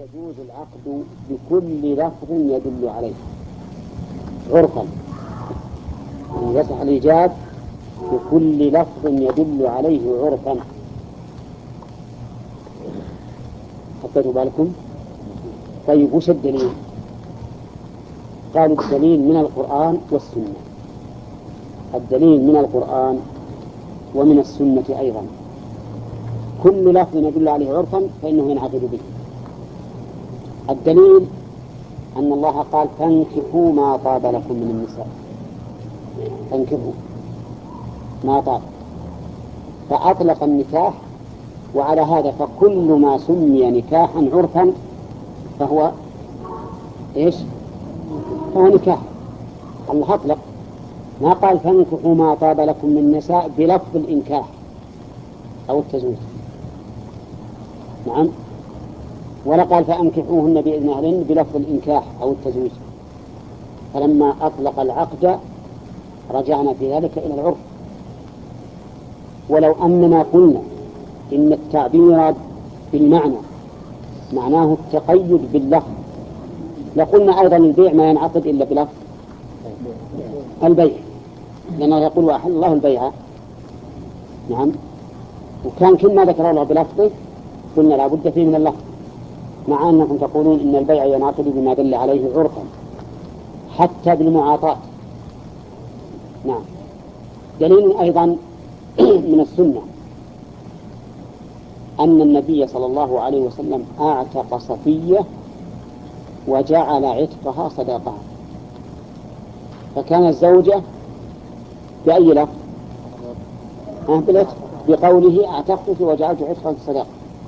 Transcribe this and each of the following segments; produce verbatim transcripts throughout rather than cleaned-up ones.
يجوز العقد بكل لفظ يدل عليه عرفا، يعني يصح الإيجاب بكل لفظ يدل عليه عرفا. حطيتوا بالكم؟ طيب وش الدليل؟ قالوا الدليل من القرآن والسنة. الدليل من القرآن ومن السنة أيضا، كل لفظ يدل عليه عرفا فإنه ينعقد به. الدليل أن الله قال فانكحوا ما طاب لكم من النساء، فانكحوا ما طاب، فأطلق النكاح، وعلى هذا فكل ما سمي نكاحا عرفا فهو إيش؟ فهو نكاح. الله أطلق، ما قال فانكحوا ما طاب لكم من النساء بلفظ الإنكاح أو التزويج، نعم، ولا قال فأنكحوهن بإذن أهلهن بلفظ الإنكاح أو التزويج. فلما أطلق العقد رجعنا في ذلك إلى العرف. ولو أننا قلنا إن التعبير بالمعنى معناه التقيد باللفظ لقلنا أيضا البيع ما ينعقد إلا بلفظ البيع، لأنه يقول وأحل الله البيع، نعم، وكان كل ما ذكر الله بلفظه قلنا لا بد فيه من اللفظ، مع أنكم تقولون إن البيع ينعقد بما دل عليه عرفا حتى بالمعاطاة. نعم. دليل أيضا من السنة أن النبي صلى الله عليه وسلم أعتق صفية وجعل عتقها صداقها، فكان الزوجة بأي لفظ؟ بقوله أعتقتك وجعلت عتقها صداقة.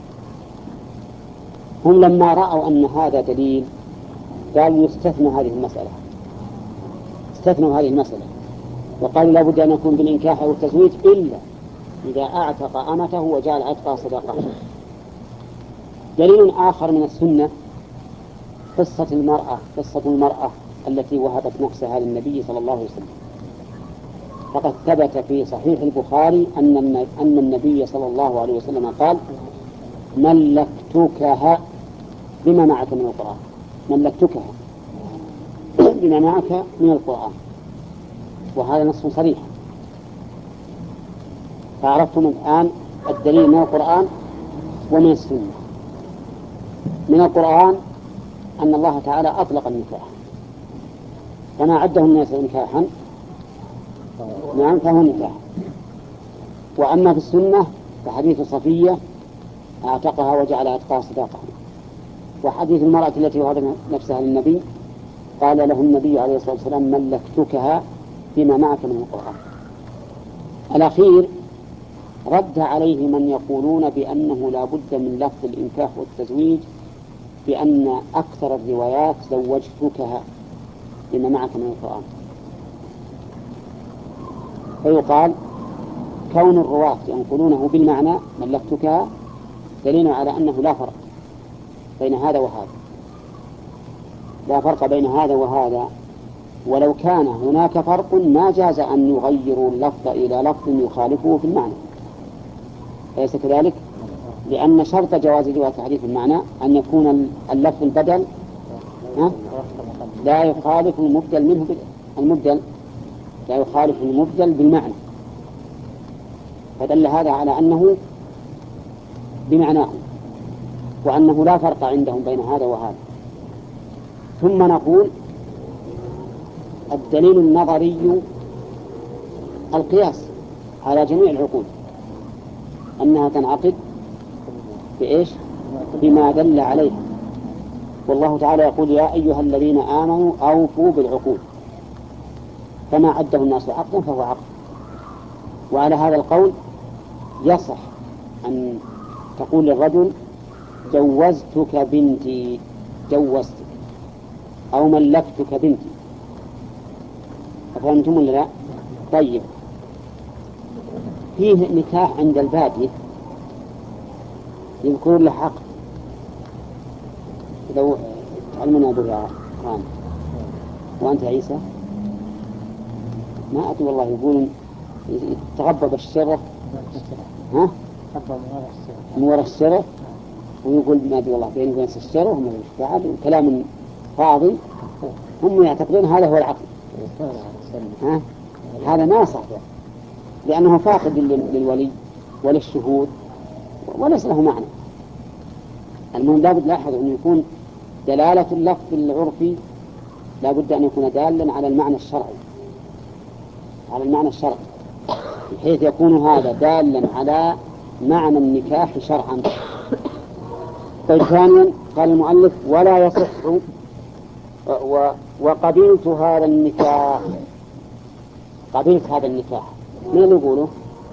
هم لما رأوا أن هذا دليل قالوا يستثنى هذه المسألة، استثنوا هذه المسألة وقالوا لا بد أن يكون بالإنكاح أو التزويج إلا إذا أعتق أمته وجعل عتقها صداقة. دليل آخر من السنة قصة المرأة قصة المرأة التي وهبت نفسها للنبي صلى الله عليه وسلم. فقد ثبت في صحيح البخاري أن أن النبي صلى الله عليه وسلم قال ملكتكها بما معك من القرآن، ملكتكها بما معك من القرآن، وهذا نص صريح. فعرفتم الآن الدليل من القرآن ومن السنة. من القرآن أن الله تعالى أطلق النكاح كما عده الناس نكاحا، نعم، فهو نكاح. وأما في السنة فحديث صفية أعتقها وجعل عتقها صداقة، وحديث المرأة التي وهبت نفسها للنبي قال له النبي عليه الصلاة والسلام ملكتكها بما معك من القرآن. الأخير رد عليه من يقولون بأنه لا بد من لفظ الإنكاح والتزويج، بأن أكثر الروايات زوجتكها بما معك من القرآن. فيقال كون الرواة ينقلونه بالمعنى ملكتكها دليل على أنه لا فرق بين هذا وهذا، لا فرق بين هذا وهذا. ولو كان هناك فرق ما جاز أن يغيروا اللفظ إلى لفظ يخالفه في المعنى، أليس كذلك؟ لأن شرط جواز رواية حديث المعنى أن يكون اللفظ البدل لا يخالف المبدل منه، المبدل لا يخالف المبدل بالمعنى، فدل هذا على أنه بمعناه وأنه لا فرق عندهم بين هذا وهذا. ثم نقول الدليل النظري القياس على جميع العقود أنها تنعقد بإيش؟ بما دل عليه. والله تعالى يقول يا أيها الذين آمنوا أوفوا بالعقود، فما عده الناس عقدا فهو عقد. وعلى هذا القول يصح أن تقول للرجل جوزتك بنتي، جوزتك، أو ملكتك بنتي. أفهمتم ولا لا؟ طيب، فيه نكاح عند البادية يذكر له عقد، لو تعلمنا أبو يا خان وأنت عيسى ما أتي والله يقولون تغضب الشرف، ها؟ من وراء الشرف ويقول ما أدري والله بين وبين الشرع وهم كلام فاضي، هم يعتقدون هذا هو العقل. ها؟ هذا ما صح، لأنه فاقد للولي وللشهود وليس له معنى. المهم لابد لاحظ أن يكون دلالة اللفظ العرفي لابد أن يكون دالا على المعنى الشرعي، على المعنى الشرعي، بحيث يكون هذا دالا على معنى النكاح شرعا. طيب ثانيا قال المؤلف ولا يصح و... وقبلت هذا النكاح. قبلت هذا النكاح من اللي يقوله؟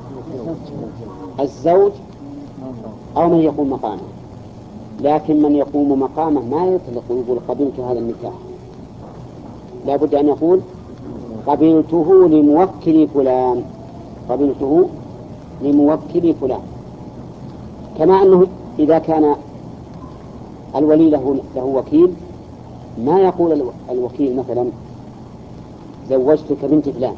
الزوج أو من يقوم مقامه، لكن من يقوم مقامه ما يطلق ويقول قبلت هذا النكاح، لا بد أن يقول قبلته لموكل فلان، قبلته لموكل فلان. كما أنه إذا كان الولي له, له وكيل ما يقول الوكيل مثلا زوجتك بنت فلان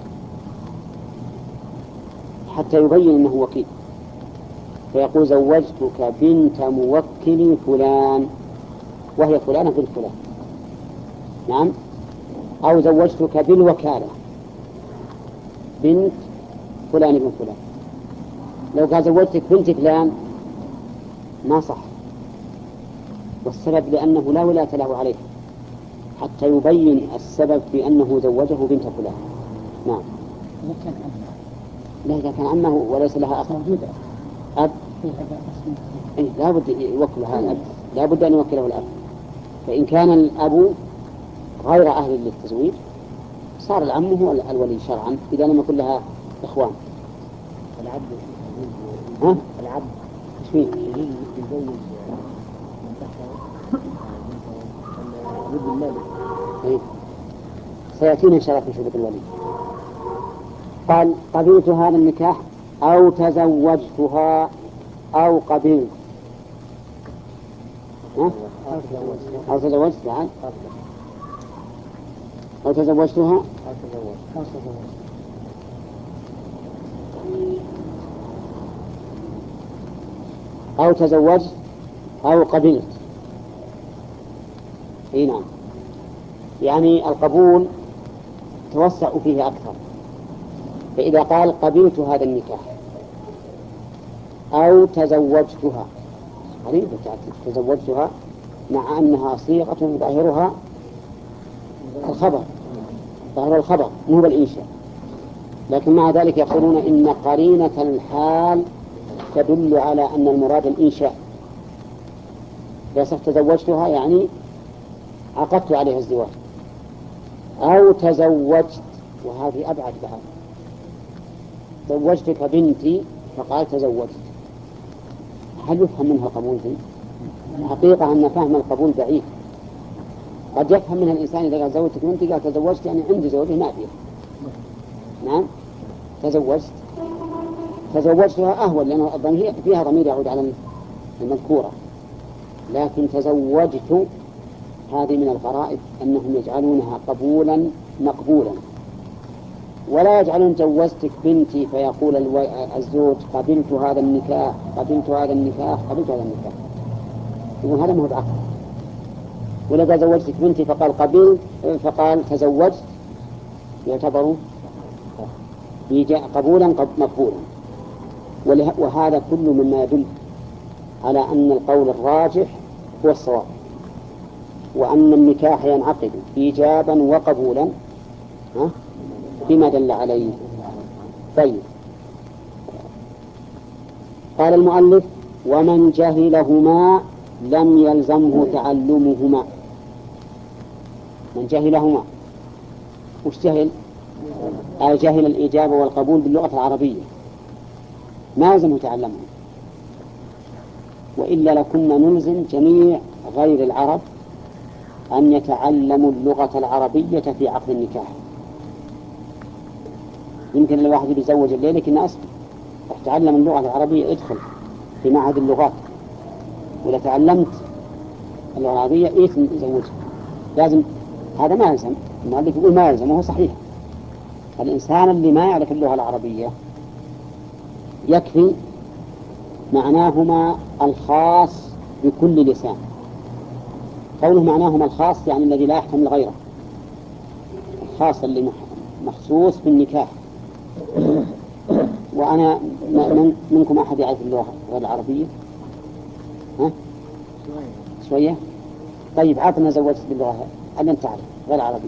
حتى يبين أنه وكيل، فيقول زوجتك بنت موكل فلان وهي فلانة بنت فلان. نعم. أو زوجتك بالوكالة بنت فلان بن فلان. لو قال زوجتك بنت فلان ما صح، والسبب لأنه لا ولاية له عليه حتى يبين السبب في أنه زوجه بنت فلان. نعم. لا إذا كان عمه وليس لها أخ أب إيه لا بد يوكله الأب، لا بد أن يوكله الأب. فإن كان الأب غير أهل للتزويج صار العم هو الولي شرعا إذا لم يكن لها إخوان. العبد ها؟ العبد إيش فيه؟ يزوج من تحته ضد المال. إيه سيأتينا إن شاء الله في شروط الولي. قال قبلت هذا النكاح أو تزوجتها أو قبلت. ها؟ أو تزوجت بعد أو تزوجتها أو تزوجت أو قبلت. اي نعم، يعني القبول توسع فيه أكثر. فإذا قال قبلت هذا النكاح أو تزوجتها، غريبة تزوجتها مع أنها صيغة ظاهرها الخبر، ظاهر الخبر مو بالإنشاء، لكن مع ذلك يقولون إن قرينة الحال تدل على أن المراد الإنشاء. يصح تزوجتها يعني عقدت عليها الزواج، أو تزوجت وهذه أبعد بعد، زوجتك بنتي فقال تزوجت، هل يفهم منها قبول ذي؟ الحقيقة أن فهم القبول بعيد. قد يفهم منها الإنسان إذا قال زوجتك بنتي قال تزوجت يعني عندي زوجه ما فيها. نعم تزوجت تزوجتها أهون لأن الضمير فيها ضمير يعود على المذكورة، لكن تزوجت هذه من الغرائب أنهم يجعلونها قبولا مقبولا، ولا يجعلون زوجتك بنتي فيقول الزوج قبلت هذا النكاح قبلت هذا النكاح قبلت هذا النكاح، يقول هذا ما هو بعقل. ولا قال زوجتك بنتي فقال قبلت فقال تزوجت يعتبر قبولا مقبولا. وهذا كل مما يدل على أن القول الراجح هو الصواب، وأن النكاح ينعقد إيجابا وقبولا بما دل عليه. طيب قال المؤلف ومن جهلهما لم يلزمه تعلمهما. من جهلهما وش جهل؟ أي جهل الإجابة والقبول باللغة العربية ما يلزمه تعلمه، وإلا لكنا نلزم جميع غير العرب أن يتعلموا اللغة العربية في عقد النكاح. يمكن الواحد يتزوج الليلة كنا أصلا تعلم اللغة العربية ادخل في معهد اللغات، وإذا تعلمت اللغة العربية إيه تزوجها لازم. هذا ما يلزم، المؤلف يقول ما يلزم وهو صحيح. الإنسان اللي ما يعرف اللغة العربية يكفي معناهما الخاص بكل لسان. قوله معناهما الخاص يعني الذي لا يحتمل غيره، الخاص اللي مخصوص بالنكاح. وأنا من منكم أحد يعرف اللغة غير العربية؟ ها؟ شوية. طيب عطنا زوجت باللغة أن أنت تعرف غير العربية.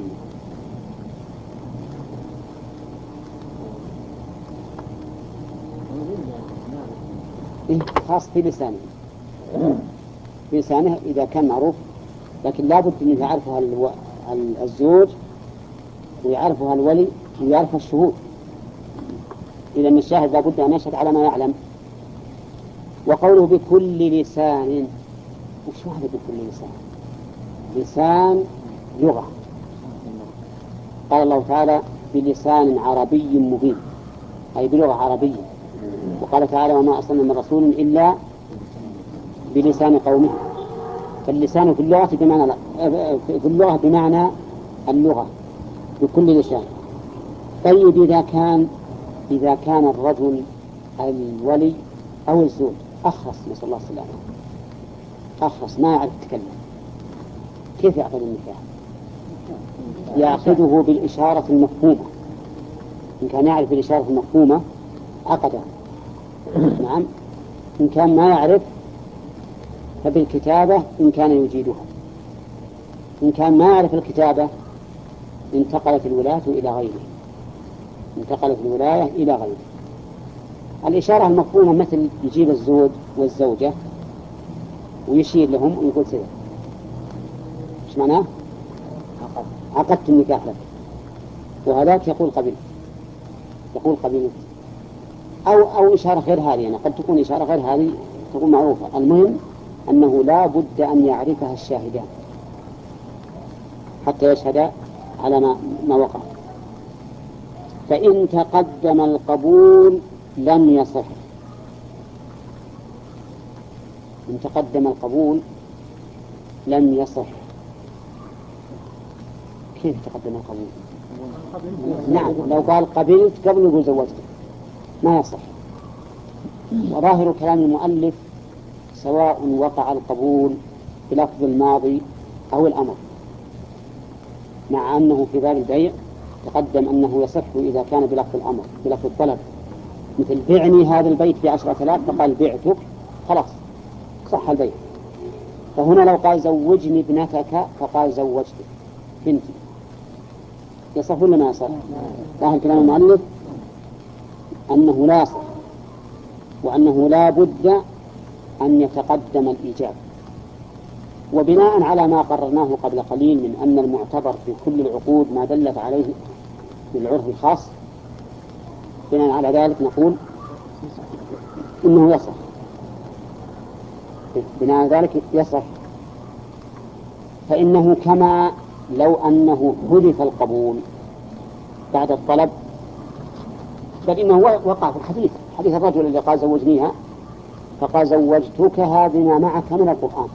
إيه خاص في لسانه، في لسانه إذا كان معروف، لكن لابد أن يعرفها الزوج ويعرفها الولي ويعرفها الشهود، إذا أن الشاهد لابد أن يشهد على ما يعلم. وقوله بكل لسان، وش معنى بكل لسان؟ لسان لغة. قال الله تعالى بلسان عربي مبين، أي بلغة عربية. وقال تعالى وما أرسلنا من رسول إلا بلسان قومه. فاللسان في اللغة بمعنى في اللغة بمعنى اللغة بكل لسان. طيب إذا كان إذا كان الرجل الولي أو الزوج أخرس، نسأل الله السلامة، أخرس ما يعرف يتكلم، كيف يعقد النكاح؟ يعقده بالإشارة المفهومة. إن كان يعرف الإشارة المفهومة عقده، نعم. إن كان ما يعرف فبالكتابة إن كان يجيدها. إن كان ما يعرف الكتابة انتقلت الولاية إلى غيره، انتقلت الولاية إلى غيره. الإشارة المفهومة مثل يجيب الزوج والزوجة ويشير لهم ويقول سيدة، إيش معناه؟ عقدت النكاح لك، وهذاك يقول قبل، يقول قبل. أو أو إشارة غير هذه، يعني قد تكون إشارة غير هذه تكون معروفة. المهم أنه لا بد أن يعرفها الشاهدان حتى يشهد على ما, ما وقع. فإن تقدم القبول لم يصح. إن تقدم القبول لم يصح. كيف تقدم القبول؟ نعم، لو قال قبلت قبل يقول زوجتك ما يصح. وظاهر كلام المؤلف سواء وقع القبول بلفظ الماضي أو الأمر، مع أنه في باب البيع تقدم أنه يصح إذا كان بلفظ الأمر بلفظ الطلب، مثل بعني هذا البيت بعشرة آلاف فقال بعتك، خلاص صح البيع. فهنا لو قال زوجني ابنتك فقال زوجتك بنتي، يصح ولا ما يصح؟ ظاهر كلام المؤلف أنه لا يصح، وأنه لا بد أن يتقدم الإيجاب. وبناء على ما قررناه قبل قليل من أن المعتبر في كل العقود ما دلت عليه بالعرف الخاص، بناء على ذلك نقول إنه يصح. بناء على ذلك يصح. فإنه كما لو أنه حذف القبول بعد الطلب، بل إنه وقع في الحديث، حديث الرجل الذي قال زوجنيها فقال زوجتكها بما معك من القرآن.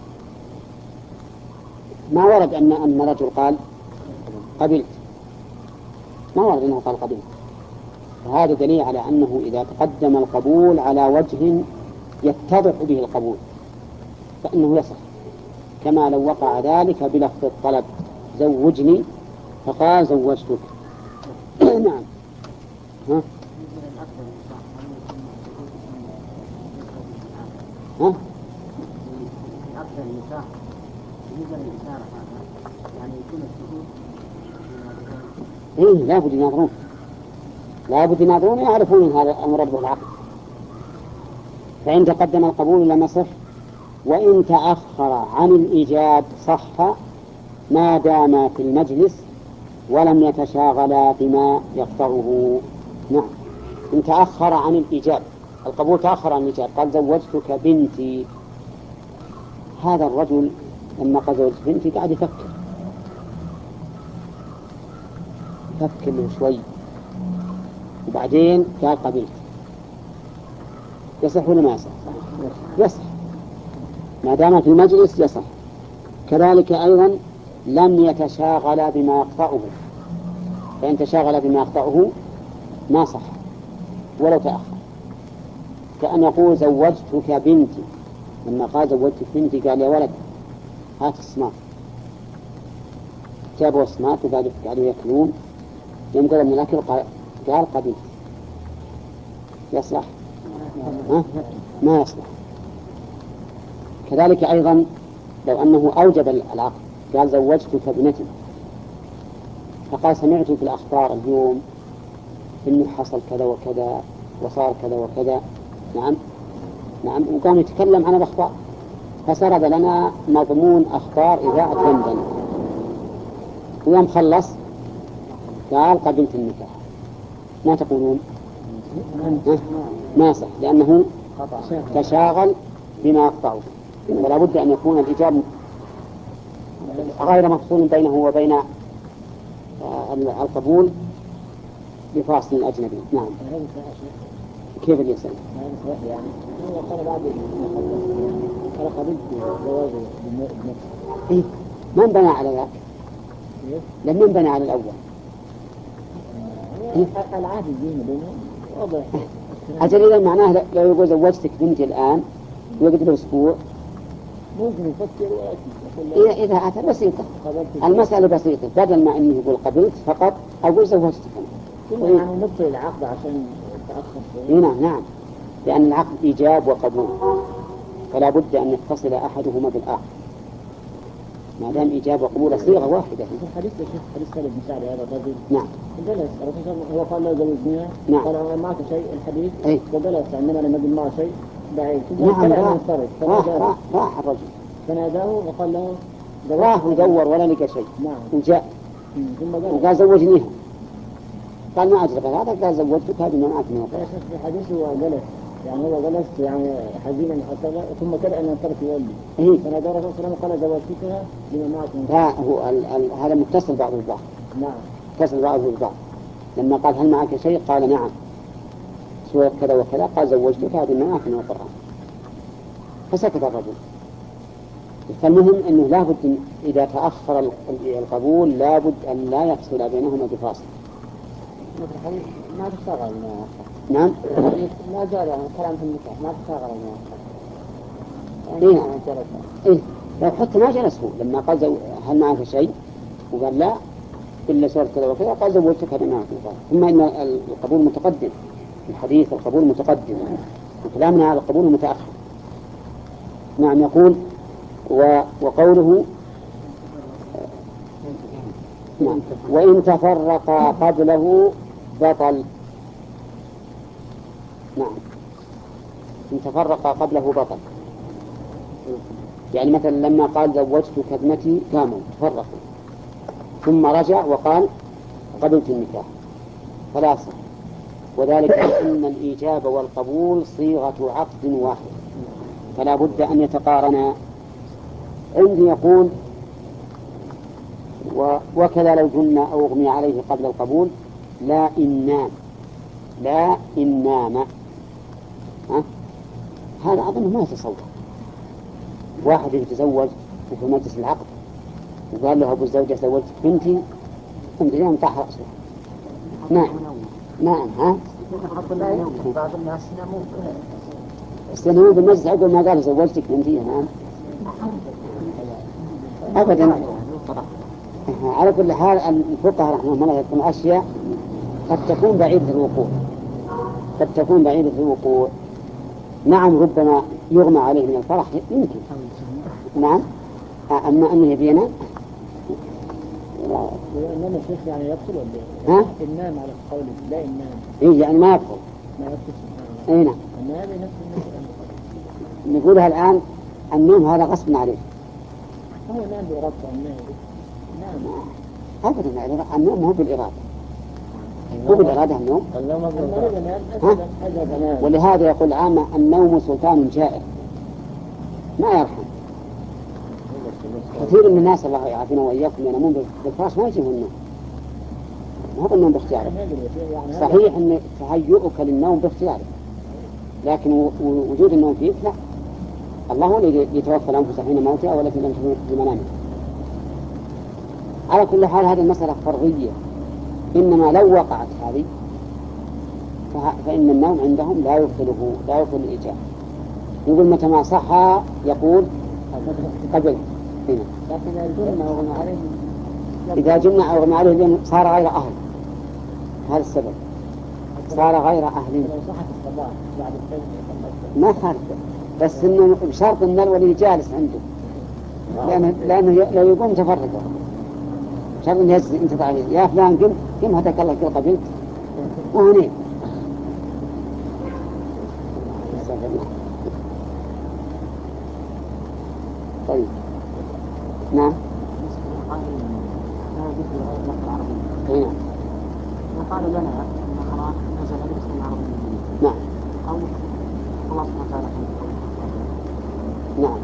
ما ورد أن أن رجل قال قبلت، ما ورد أنه قال قبلت. وهذا دليل على أنه إذا تقدم القبول على وجه يتضح به القبول فإنه يصح، كما لو وقع ذلك بلفظ الطلب زوجني فقال زوجتك. نعم. ها؟ ها؟ أكثر النساء بالنسبة للإشارة يعني يكون الشهود إيه لابد يناظرون، لابد يناظرون يعرفون هذا الأمر بالعقل. فإن تقدم القبول لم يصح، وإن تأخر عن الإيجاب صح ما دام في المجلس ولم يتشاغلا بما يقطعه. نعم. إن تأخر عن الإيجاب، القبول تأخر عن الإيجاب، قال زوجتك بنتي، هذا الرجل لما قال زوجتك بنتي قاعد يفكر يفكر له شوي وبعدين قال قبلت، يصح ولا ما يصح؟ يصح ما دام في المجلس يصح. كذلك أيضا لم يتشاغل بما يقطعه، فإن تشاغل بما يقطعه ما صح ولو تأخر، كأن يقول زوجتك بنتي لما قال زوجتك بنتي قال يا ولد هات الصمات، جابوا الصمات وقالوا قالوا يأكلون. يوم قال من الأكل قال قبلت. يصلح؟ ها؟ ما يصلح. كذلك أيضا لو أنه أوجب العقد قال زوجتك ابنتي، فقال سمعت في الأخبار اليوم إنه حصل كذا وكذا وصار كذا وكذا. نعم نعم وقام يتكلم عن الأخبار، فسرد لنا مضمون أخبار إذاعة لندن. ويوم خلص قال قبلت النكاح. ما تقولون؟ ما صح، لأنه تشاغل بما يقطعه، ولا بد أن يكون الإجاب غير مفصول بينه وبين القبول بفاصل أجنبي. نعم. كيف الإنسان؟ يعني هو قال بعد قال قبلت زواجه بنفسه. إيه؟ من بنى على ذاك؟ لم من بنى على الأول؟ إيه؟ العهد الدين بينهم واضح. أجل إذا معناه لو يقول زوجتك بنتي الآن ويقعد له أسبوع ممكن يفكر ويأتي. إذا إذا أتى بسيطة، المسألة بسيطة، بدل ما إنه يقول قبلت فقط أقول زوجتك. يعني نبطل العقد عشان يتأخر. إيه نعم نعم، لأن العقد إيجاب وقبول، فلا بد أن يتصل أحدهما بالآخر. ما دام إيجاب وقبول صيغة واحدة. في الحديث يا شيخ حديث سالم بن سعد هذا الرجل. نعم. جلس الرسول هو قال له زوجنيها. نعم. قال معك شيء الحديث. أي. وجلس عندما لم يجد معه شيء بعيد. نعم راح راح راح الرجل. فناداه وقال له راح ودور ولا لقى شيء. نعم. وجاء. ثم وقال زوجنيها. قال ما أجرب هذا، قال زوجتك هذه ما معك من وقت. في الحديث هو جلس يعني هو جلس يعني حزينا حتى ثم كان أن ينصرف يولي. إيه؟ فنادى الرسول صلى الله عليه وسلم قال زوجتها لما معك من. لا هو ال ال هذا متصل بعضه ببعض. نعم. متصل بعضه ببعض. لما قال هل معك شيء قال نعم. سورة كذا وكذا قال زوجتك هذه ما معك من القرآن. فسكت الرجل. فالمهم أنه لا بد إذا تأخر القبول لا بد أن لا يفصل بينهما بفاصل. ما تشتغل. نعم. ما جاء يعني كلام في النكاح ما تشتغل. إيه نعم. إيه لو حتى ما جلس هو لما قال زو... هل معك شيء وقال لا إلا سورة كذا وكذا قال زوجتك هذا معك. ثم إن القبول متقدم في الحديث، القبول متقدم وكلامنا على القبول متأخر. نعم. يقول و... وقوله نعم وإن تفرقا قبله بطل. نعم إن تفرقا قبله بطل. يعني مثلا لما قال زوجتك ابنتي قاموا تفرقوا ثم رجع وقال قبلت النكاح فلا صح، وذلك أن الإيجاب والقبول صيغة عقد واحد فلا بد أن يتقارنا. عندي يقول وكذا لو جن أو أغمي عليه قبل القبول لا إن نام لا إن نام. ها؟ هذا أظن ما يتصور. واحد يتزوج وفي مجلس العقد وقال له أبو الزوجة زوجت بنتي بنتي يوم طاح رأسه. نعم نعم. ها؟ بعض الناس نموا استنوا بالمجلس عقب ما قال زوجتك بنتي. نعم أبدا. على كل حال الفقهاء رحمهم الله يذكرون أشياء قد تكون بعيدة الوقوع قد تكون بعيدة الوقوع. نعم ربما يغمى عليه من الفرح يمكن. نعم. أما أنه يبينا إنما الشيخ يعني يدخل ولا ها؟ النام على قوله لا النام. إيه يعني ما يدخل. ما يدخل. إيه نعم. أما هذا نفس النام. نقولها الآن النوم هذا غصب عليه. هو نام بإرادة النام. نعم. أبدا يعني النوم هو بالإرادة. هو بالإرادة النوم. ها؟ ولهذا يقول العامة النوم سلطان جائر ما يرحم. كثير من الناس الله يعافينا وإياكم ينامون بالفراش ما يجيهم النوم. ما هو النوم باختيارك. صحيح أن تهيئك للنوم باختيارك لكن وجود النوم فيك لا. الله هو الذي يتوفى الأنفس حين موتها والتي لم تكن في منامها. على كل حال هذه المسألة فرضية. إنما لو وقعت هذه فإن النوم عندهم لا يبطله لا يبطل الإيجاب يقول متى ما صح يقول قبل هنا. لكن الجنة وغنى عليه إذا جمع أو غمى عليه لأنه صار غير أهل، هذا السبب، صار غير أهل. لو صحت الصلاة بعد الفجر ما خالف، بس إنه بشرط أن الولي جالس عنده، لأنه, لأنه لو يقوم تفرقه، شرط أن يهز انت عليه يا فلان قم قم هداك الله كل قبلت وهنين. طيب نعم. هنا قال لنا أن القرآن نزل باسم العربي. نعم. أو الله سبحانه وتعالى. نعم.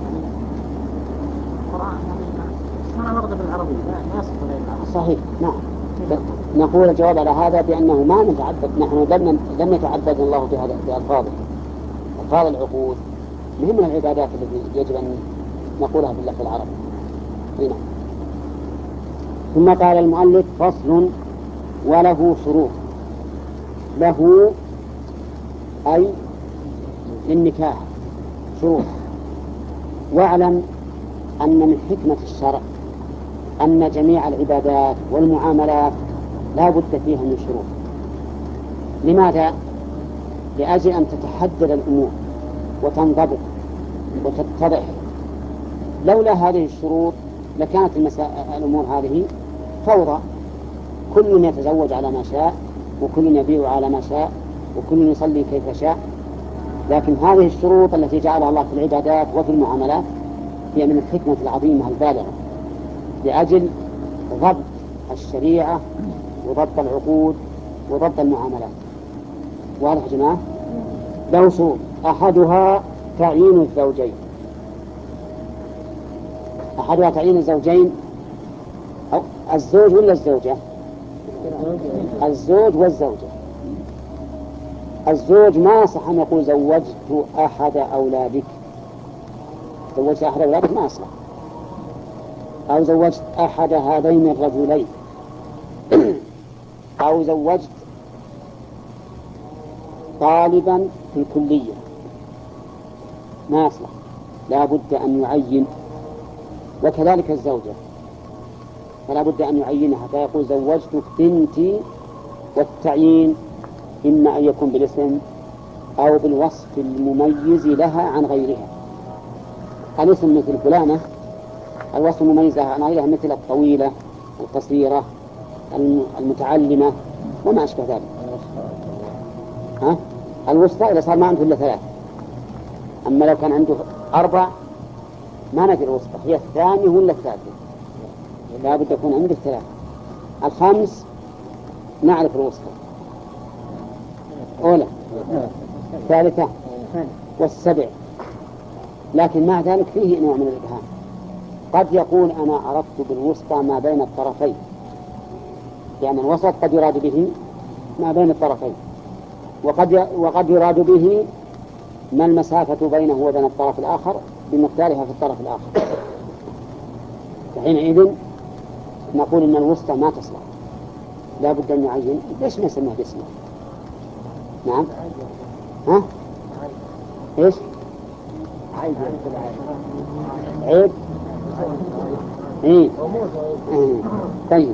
القرآن ما ورد بالعربي لا يصف غير العربي. صحيح. نعم. نقول الجواب على هذا بأنه ما نتعبد، نحن لم لم يتعبد الله بهذا بألفاظه. ألفاظ العقود مهم من العبادات التي يجب أن نقولها باللفظ العربي. هنا ثم قال المؤلف فصل وله شروط. له أي للنكاح شروط. واعلم أن من حكمة الشرع أن جميع العبادات والمعاملات لا بد فيها من شروط. لماذا؟ لأجل أن تتحدد الأمور وتنضبط وتتضح. لولا هذه الشروط لكانت المسا... الأمور هذه فوضى، كل يتزوج على ما شاء وكل يبيع على ما شاء وكل يصلي كيف شاء. لكن هذه الشروط التي جعلها الله في العبادات وفي المعاملات هي من الحكمة العظيمة البالغة لأجل ضبط الشريعة وضبط العقود وضبط المعاملات. واضح يا جماعة؟ له شروط أحدها تعيين الزوجين. أحدها تعيين الزوجين أو الزوج ولا الزوجة؟ الزوج والزوجة. الزوج ما صح أن يقول زوجت أحد أولادك، زوجت أحد أولادك ما صح، أو زوجت أحد هذين الرجلين أو زوجت طالبا في الكلية، ما يصلح، لا بد أن يعين. وكذلك الزوجة فلا بد أن يعينها فيقول زوجتك بنتي، والتعيين إما أن يكون بالاسم أو بالوصف المميز لها عن غيرها. الاسم مثل فلانة، الوصف المميز لها عن غيرها مثل الطويلة القصيرة المتعلمة وما أشبه ذلك. ها؟ الوسطى إذا صار ما عنده إلا ثلاث، أما لو كان عنده أربع ما ندري الوسطى هي الثانية ولا الثالثة، لا بد يكون عنده ثلاث. الخامس نعرف الوسطى أولى ثالثة والسبع، لكن مع ذلك فيه نوع من الإبهام. قد يقول أنا عرفت بالوسطى ما بين الطرفين، يعني الوسط قد يراد به ما بين الطرفين، وقد وقد يراد به ما المسافة بينه وبين الطرف الآخر بمقدارها في الطرف الآخر. فحينئذ نقول إن الوسطى ما تصلح، لا بد أن نعين. ليش ما نسميه باسمه؟ نعم. ها؟ إيش؟ عيب. عيب. إيه. إيه. طيب.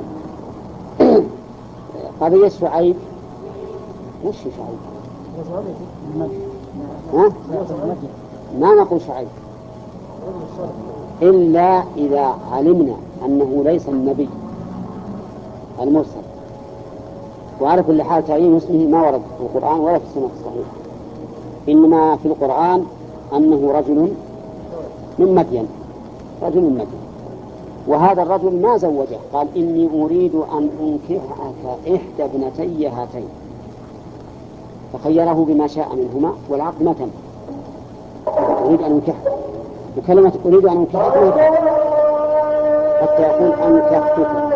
قضية شعيب وش شعيب؟ ها؟ ما نقول شعيب إلا إذا علمنا أنه ليس النبي المرسل. وعلى كل حال تعيين اسمه ما ورد في القرآن ولا في السنة الصحيحة، إنما في القرآن أنه رجل من مدين، رجل من مدين، وهذا الرجل ما زوجه، قال إني أريد أن أنكحك إحدى ابنتي هاتين، فخيره بما شاء منهما والعقد ما تم. أريد أن أنكحك، وكلمة أريد أن أنكحك حتى يقول أنكحتك،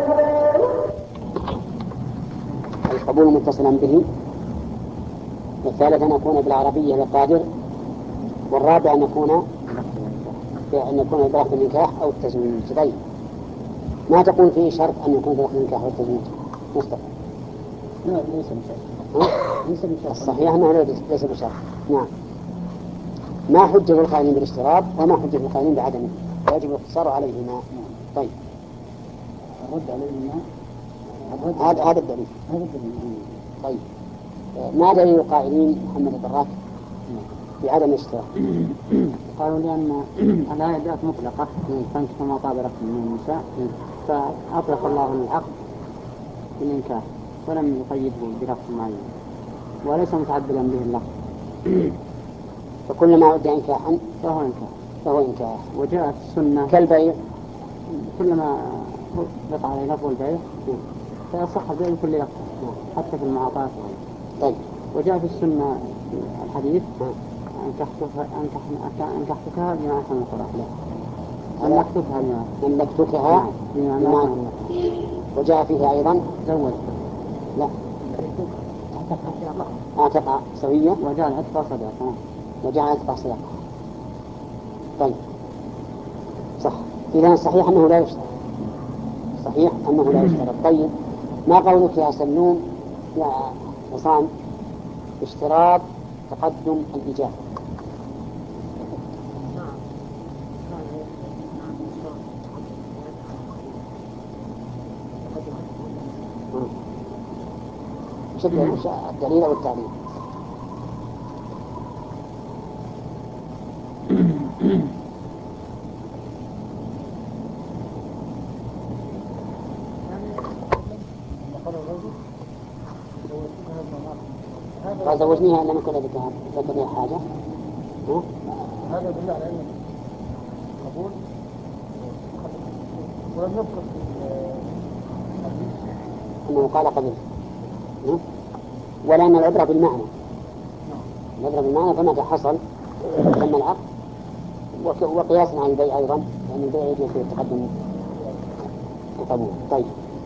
القبول متصلا به. والثالث أن يكون بالعربية القادر، والرابع أن يكون أن يكون بلفظ النكاح أو التزويج. طيب ما تقول فيه شرط أن يكون بلفظ النكاح أو التزويج؟ مصطفى لا ليس بشرط. الصحيح أنه ليس بشرط. نعم. ما حجة القائلين بالاشتراط وما حجة القائلين بعدمه، يجب الاقتصار عليهما. طيب الرد عليهما هذا هذا الدليل. هذا الدليل. طيب ما دليل القائلين محمد الدراك بعدم الاشتراط؟ قالوا لأن الآية جاءت مطلقة فانكحوا ما طاب لكم من النساء، فأطلق الله العقد بالإنكاح ولم يقيده بلفظ معين وليس متعبدا به اللفظ. فكل ما عد إنكاحا فهو إنكاح فهو إنكاح. وجاءت السنة كالبيع، كلما أطلق عليه لفظ البيع فيصح البيع بكل لفظ حتى في المعاطاة. طيب وجاء في السنة الحديث أنكحتكها بما أحسن القرآن، أنكحتكها أنكحتكها بما وجاء فيه أيضا زوج لا أعتقى سوية وجاء العتق صدقة وجاء العتق صدقة. طيب صح، إذا صحيح أنه لا يشترط، صحيح أنه لا يشترط. طيب ما قولك يا سلوم يا عصام اشتراط تقدم الإجابة؟ شكل الدليل أو التعليل؟ قال زوجنيها لم يكن لك حاجة. هذا يدل على أنه قبول ولم يذكر أنه قال قبل، ولا أن العبرة بالمعنى، العبرة بالمعنى فمتى حصل تم العقد. وقياسا عن البيع أيضا، لأن البيع يجب فيه التقدم القبول. طيب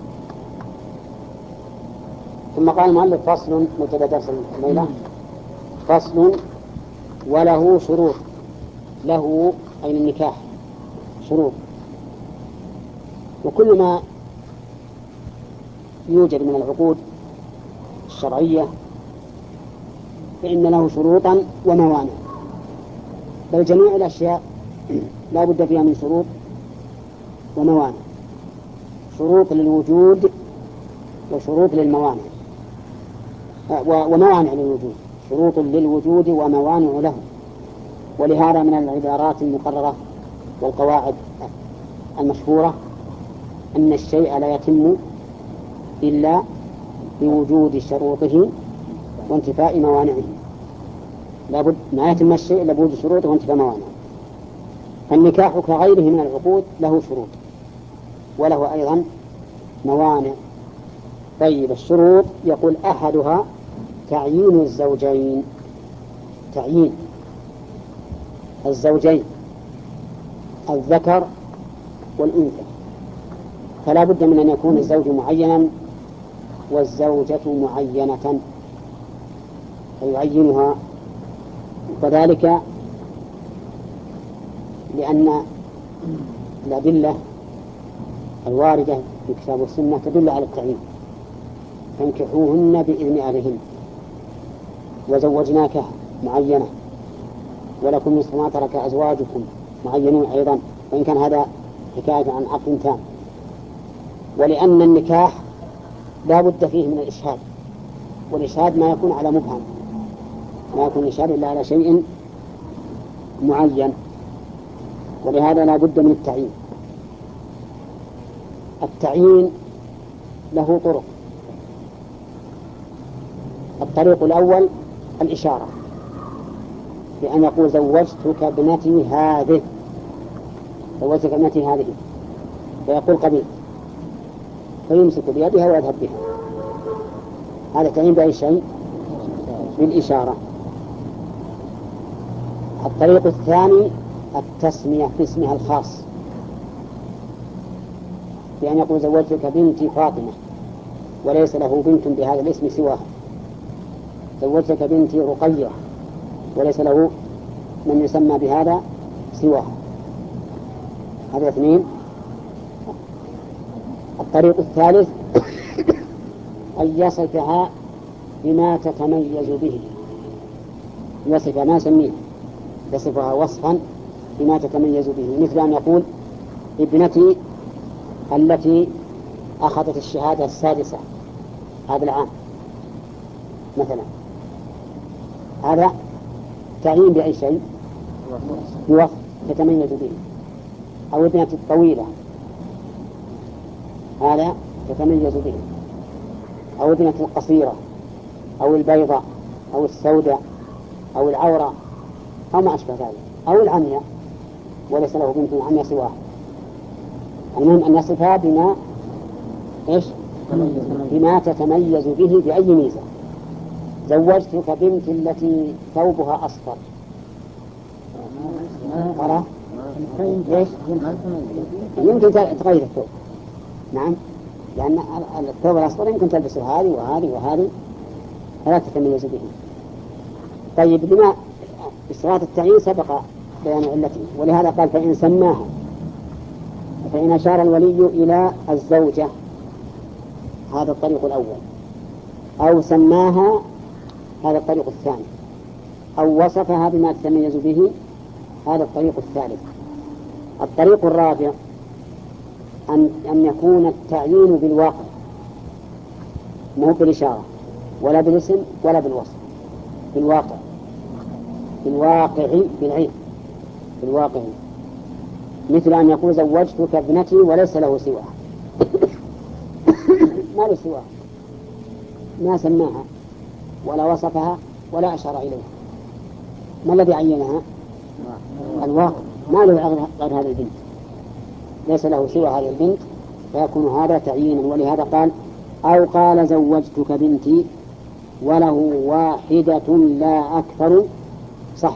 ثم قال المؤلف فصل، مبتدأ درس الليلة، فصل وله شروط. له أي النكاح شروط، وكل ما يوجد من العقود الشرعية فإن له شروطا وموانع، بل جميع الأشياء لا بد فيها من شروط وموانع، شروط للوجود وشروط للموانع، وموانع للوجود، شروط للوجود وموانع له. ولهذا من العبارات المقررة والقواعد المشهورة أن الشيء لا يتم إلا بوجود شروطه وانتفاء موانعه. لابد ما يتم الشيء إلا بوجود شروطه وانتفاء موانعه. فالنكاح كغيره من العقود له شروط وله أيضا موانع. طيب الشروط يقول أحدها تعيين الزوجين، تعيين الزوجين الذكر والأنثى، فلا بد من أن يكون الزوج معينا والزوجة معينة فيعينها، وذلك لأن الأدلة الواردة في الكتاب والسنة تدل على التعيين. فانكحوهن بإذن أهلهن، وزوجناك معينة، ولكم نصف ما ترك أزواجكم معينون أيضا، وإن كان هذا حكاية عن عقد تام. ولأن النكاح لا بد فيه من الإشهاد، والإشهاد ما يكون على مبهم، ما يكون الإشهاد إلا على شيء معين، ولهذا لا بد من التعيين. التعيين له طرق. الطريق الأول الإشارة، بأن يقول زوجتك ابنتي هذه، زوجتك ابنتي هذه، فيقول قبيل، فيمسك بيدها ويذهب بها. هذا تعيين بأي شيء؟ بالإشارة. الطريق الثاني التسمية في اسمها الخاص، بأن يقول زوجتك بنتي فاطمة وليس له بنت بهذا الاسم سواها، زوجتك بنتي رقية وليس له من يسمى بهذا سواها. هذا اثنين. الطريق الثالث أن يصفها بما تتميز به، يصف ما سميه يصفها وصفا بما تتميز به، مثل أن يقول ابنتي التي أخذت الشهادة السادسة هذا العام مثلا، هذا تعيين بأي شيء؟ بوصف تتميز به. أو ابنتي الطويلة هذا تتميز به. أو ابنتي القصيرة أو البيضاء أو السوداء أو العورة أو ما أشبه ذلك، أو العمياء وليس له بنت عمياء سواها. المهم أن يصفها بما إيش؟ بما تتميز به بأي ميزة. زوجتك بنت التي ثوبها أصفر، ترى إيش؟ يمكن تغير الثوب، نعم، لأن الثوب الأصفر يمكن تلبسه هذه وهذه وهذه فلا تتميز به. طيب بما إشراط التعيين سبق بيان علته، ولهذا قال فإن سماها، فإن أشار الولي إلى الزوجة هذا الطريق الأول، أو سماها هذا الطريق الثاني، أو وصفها بما تتميز به هذا الطريق الثالث. الطريق الرابع أن, أن يكون التعيين بالواقع، مو بالإشارة ولا بالاسم ولا بالوصف، بالواقع، بالواقع بالعين، بالواقع، مثل أن يقول زوجتك ابنتي وليس له سواها ما له سواها، ما سماها ولا وصفها ولا أشار إليها، ما الذي عينها؟ الواقع، ما له غير هذه البنت، ليس له سوى هذه البنت، فيكون هذا تعيينا. ولهذا قال أو قال زوجتك بنتي وله واحدة لا أكثر، صح؟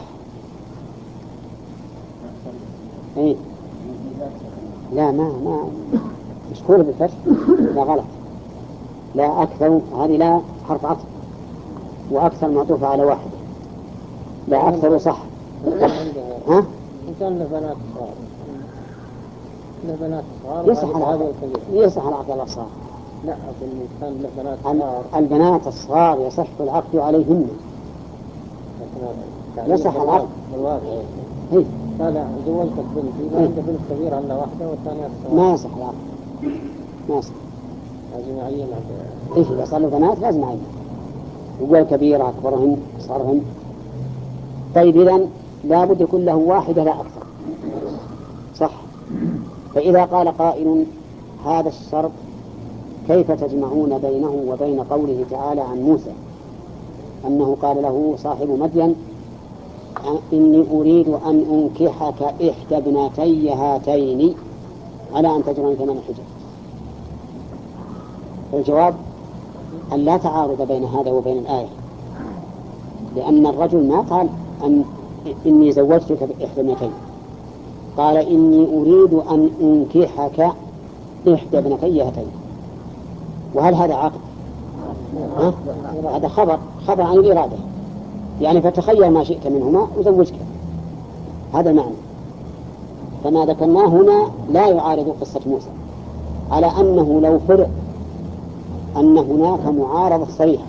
إيه؟ لا ما ما مشكور بالفتح، لا غلط، لا أكثر هذه لا حرف عطف، وأكثر معطوفة على واحدة، لا أكثر صح. ها؟ إنسان له بنات صغار، له بنات صغار يصح على يصح العقد على الصغار. لا أقول إنسان له بنات صغار، البنات الصغار يصح العقد عليهن، يصح العقد بالواقع. إيه؟ لا زوجت بنتي، عندها بنت كبيرة عندها واحدة والثانية الصغار، ما يصح العقد، ما يصح. لازم يعين. إيش إذا صار له بنات لازم يعين، يقول كبيرة أكبرهن أصغرهن. طيب إذن لابد يكون له واحدة لا أكثر، صح؟ فإذا قال قائل هذا الشرط كيف تجمعون بينه وبين قوله تعالى عن موسى أنه قال له صاحب مدين إني أريد أن أنكحك إحدى ابنتي هاتين على أن تجرني ثمان حجج؟ الجواب أن لا تعارض بين هذا وبين الآية، لأن الرجل ما قال أن إني زوجتك بإحدى ابنتين، قال إني أريد أن أنكحك إحدى ابنتي هاتين. وهل هذا عقد؟ أه؟ هذا خبر خبر عن الإرادة، يعني فتخير ما شئت منهما وزوجك، هذا معنى. فما ذكرناه هنا لا يعارض قصة موسى، على أنه لو فرض أن هناك معارضة صريحة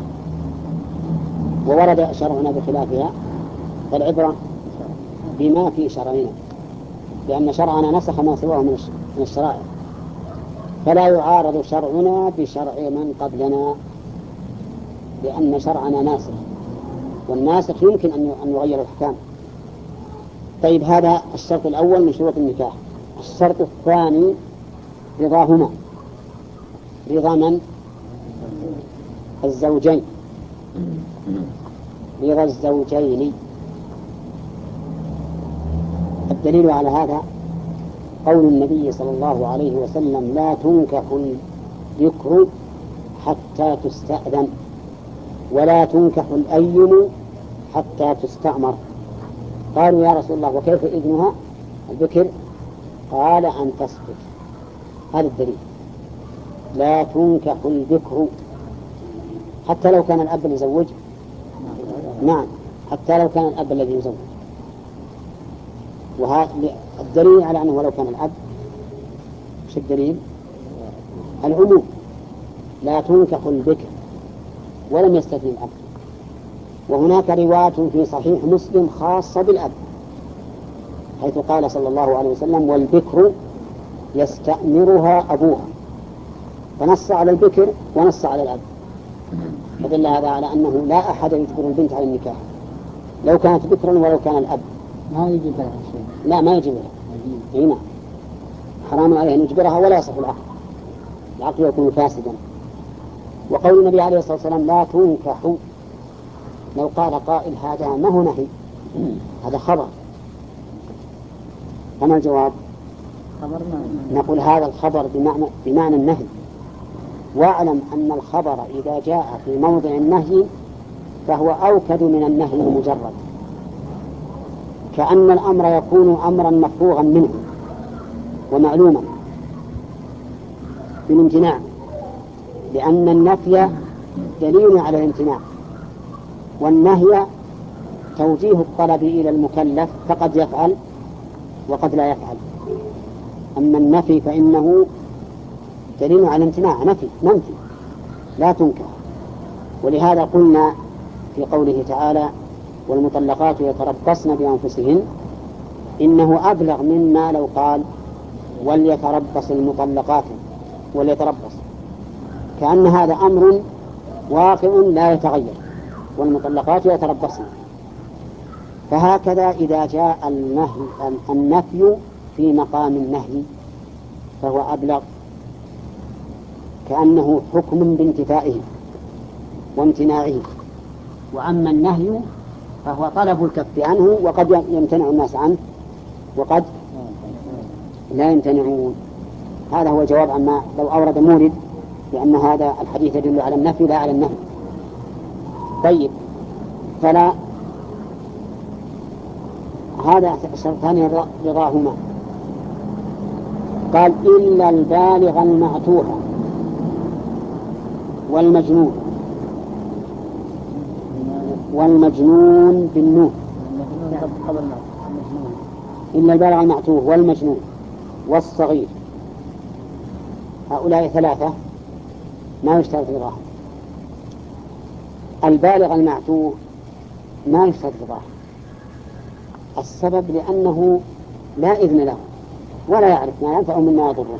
وورد شرعنا بخلافها فالعبرة بما في شرعنا، لأن شرعنا نسخ ما سواه من الشرائع، فلا يعارض شرعنا بشرع من قبلنا، لأن شرعنا ناسخ، والناسخ يمكن أن يغير الأحكام. طيب هذا الشرط الأول من شروط النكاح. الشرط الثاني رضاهما، رضا من؟ الزوجين، رضا الزوجين. الدليل على هذا قول النبي صلى الله عليه وسلم لا تنكح الذكر حتى تستأذن ولا تنكح الأيم حتى تستأمر. قالوا يا رسول الله وكيف إذنها الذكر؟ قال أن تسكت. هذا الدليل، لا تنكح الذكر حتى لو كان الأب اللي يزوج، نعم حتى لو كان الأب الذي يزوج. وهذا الدليل على أنه ولو كان الأب، وش الدليل؟ العموم، لا تنكح البكر ولم يستثني الأب، وهناك رواية في صحيح مسلم خاصة بالأب، حيث قال صلى الله عليه وسلم: والبكر يستأمرها أبوها، فنص على البكر ونص على الأب، فدل هذا على أنه لا أحد يجبر البنت على النكاح لو كانت بكرا ولو كان الأب. ما يجبرها شيء. لا ما يجبرها، هنا حرام عليه أن يجبرها ولا يصح العقد، العقد يكون فاسدا. وقول النبي عليه الصلاة والسلام: لا تنكح، لو قال قائل هذا ما هو نهي، هذا خبر، فما الجواب؟ نقول هذا الخبر بمعنى, بمعنى النهي، واعلم أن الخبر إذا جاء في موضع النهي فهو أوكد من النهي المجرد، كأن الأمر يكون أمرا مفروغا منه ومعلوما بالامتناع، لأن النفي دليل على الامتناع، والنهي توجيه الطلب إلى المكلف، فقد يفعل وقد لا يفعل. أما النفي فإنه دليل على الامتناع، نفي منفي لا تنكح. ولهذا قلنا في قوله تعالى: والمطلقات يتربصن بأنفسهن، إنه أبلغ مما لو قال: وليتربص المطلقات وليتربص، كأن هذا أمر واقع لا يتغير، والمطلقات يتربصن. فهكذا إذا جاء النهي النفي في مقام النهي فهو أبلغ، كأنه حكم بانتفائه وامتناعه. وأما النهي فهو طلب الكف عنه، وقد يمتنع الناس عنه وقد لا يمتنعون. هذا هو الجواب عما لو أورد مورد، لأن هذا الحديث يدل على النفي لا على النهي. طيب، فلا هذا شرطان رضاهما. قال: إلا البالغ المعتوه والمجنون، والمجنون بالنون، إلا البالغ المعتوه والمجنون والصغير، هؤلاء ثلاثة ما يشترط رضاهم. البالغ المعتوه ما يشترط رضاه، السبب لأنه لا إذن له ولا يعرف ما ينفع مما يضره.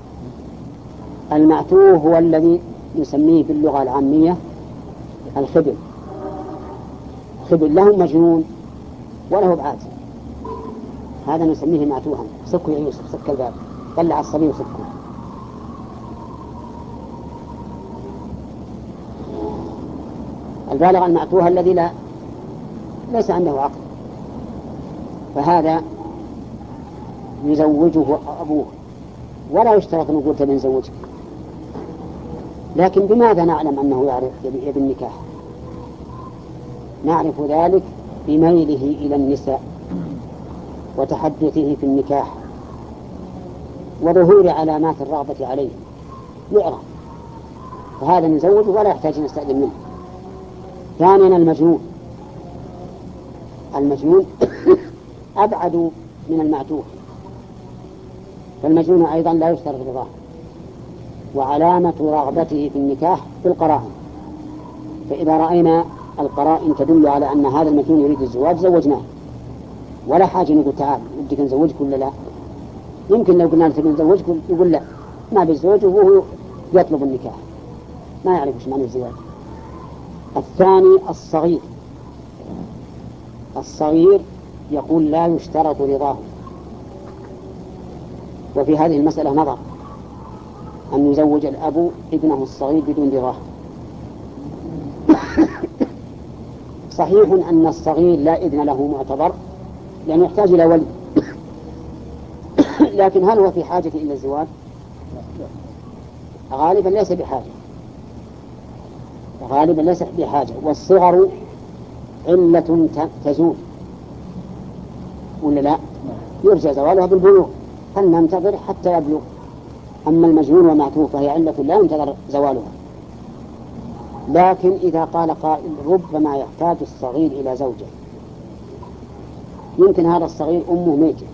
المعتوه هو الذي نسميه باللغة العامية الخبل، خبل له مجنون وله بعاد، هذا نسميه معتوها. سكوا يا يوسف، سك الباب، طلع الصبي وسكوا. البالغ المعتوه الذي لا ليس عنده عقل، فهذا يزوجه أبوه، ولا يشترط أن نقول تبي نزوجك. لكن بماذا نعلم أنه يعرف يبي النكاح؟ نعرف ذلك بميله إلى النساء وتحدثه في النكاح وظهور علامات الرغبة عليه، يعرف، فهذا نزوج ولا يحتاج نستأذن منه. ثانيا المجنون، المجنون أبعد من المعتوه، فالمجنون أيضا لا يشترط رضاه، وعلامة رغبته في النكاح بالقرائن، فإذا رأينا القرائن تدل على أن هذا المجنون يريد الزواج زوجناه، ولا حاجة نقول تعال بدك نزوجك ولا لا. يمكن لو قلنا تبي نزوجك يقول لا ما بالزواج، وهو يطلب النكاح ما يعرف ايش معنى الزواج. الثاني الصغير، الصغير يقول لا يشترط رضاه، وفي هذه المسألة نظر أن يزوج الأب ابنه الصغير بدون رضاه. صحيح أن الصغير لا إذن له معتبر لأنه يحتاج إلى ولي، لكن هل هو في حاجة إلى الزواج؟ غالبا ليس بحاجة، غالبا ليس بحاجة. والصغر علة تزول ولا لا؟ يرجى زوالها بالبلوغ، فلننتظر حتى يبلغ. أما المجنون والمعتوه فهي علة لا ينتظر زوالها. لكن إذا قال قائل ربما يحتاج الصغير إلى زوجة، يمكن هذا الصغير أمه ميتة،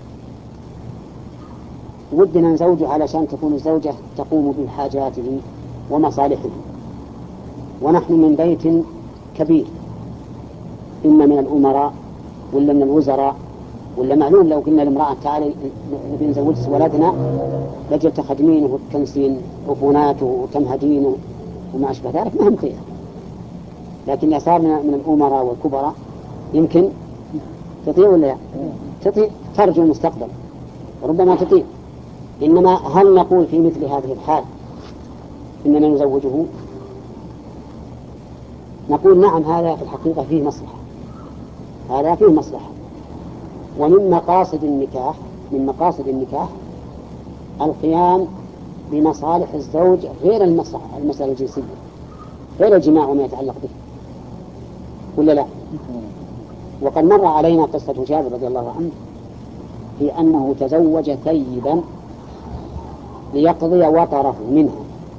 ودنا نزوجه علشان تكون الزوجة تقوم بحاجاته ومصالحه، ونحن من بيت كبير إما من الأمراء ولا من الوزراء، ولا معلوم لو قلنا لامرأة تعالي نبي نزوج ولدنا لجل تخدمينه وتكنسين عفوناته وتمهدينه وما أشبه ذلك ما هم فيها. لكن إذا صار من الأمراء والكبراء يمكن تطيع ولا لا؟ تطيع، ترجو المستقبل وربما تطيع. إنما هل نقول في مثل هذه الحال إننا نزوجه؟ نقول نعم، هذا في الحقيقة فيه مصلحة، هذا فيه مصلحة. ومن مقاصد النكاح من مقاصد النكاح القيام بمصالح الزوج غير المسألة الجنسية، غير الجماع وما يتعلق به، ولا لا؟ وقد مر علينا قصة جابر رضي الله عنه في أنه تزوج ثيبا ليقضي وطره منها.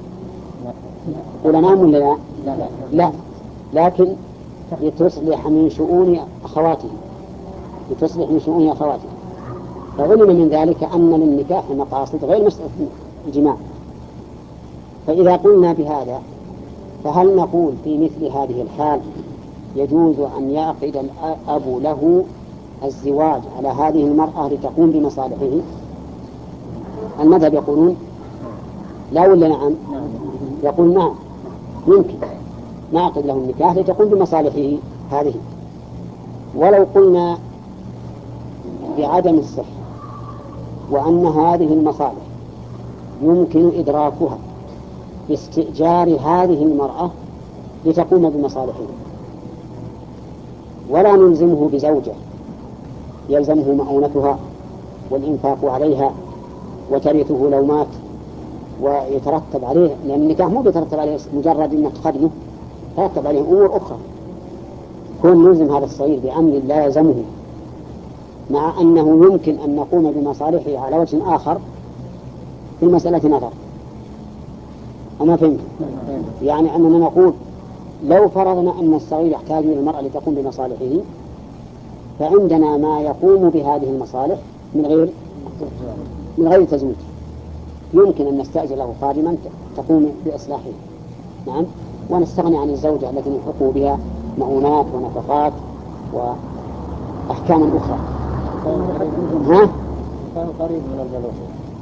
قل نعم ولا لا؟ لا، لكن لتصلح من شؤون أخواته، لتصلح من شؤون أخواته. فعلم من ذلك أن للنكاح مقاصد غير مسألة الجماع. فإذا قلنا بهذا فهل نقول في مثل هذه الحال يجوز أن يعقد الأب له الزواج على هذه المرأة لتقوم بمصالحه؟ المذهب يقولون لا ولا نعم؟ يقول نعم، يمكن نعقد له النكاح لتقوم بمصالحه هذه. ولو قلنا بعدم الصحة وأن هذه المصالح يمكن إدراكها باستئجار هذه المرأة لتقوم بمصالحه، ولا نلزمه بزوجة يلزمه مؤونتها والإنفاق عليها وترثه لو مات ويترتب عليه، لأن النكاح مو بيترتب عليه مجرد أنك تخدمه، ترتب عليه أمور أخرى. كون نلزم هذا الصغير بأمر لا يلزمه مع أنه يمكن أن نقوم بمصالحه على وجه آخر في المسألة نظر. أما فهمت؟ يعني أننا نقول لو فرضنا أن الصغير يحتاج إلى المرأة لتقوم بمصالحه، فعندنا ما يقوم بهذه المصالح من غير من غير تزويج. يمكن أن نستأجر له خادما تقوم بإصلاحه، نعم، ونستغني عن الزوجة التي نحقه بها مؤونات ونفقات وأحكام أخرى. ها؟ كان قريب من البلوغ،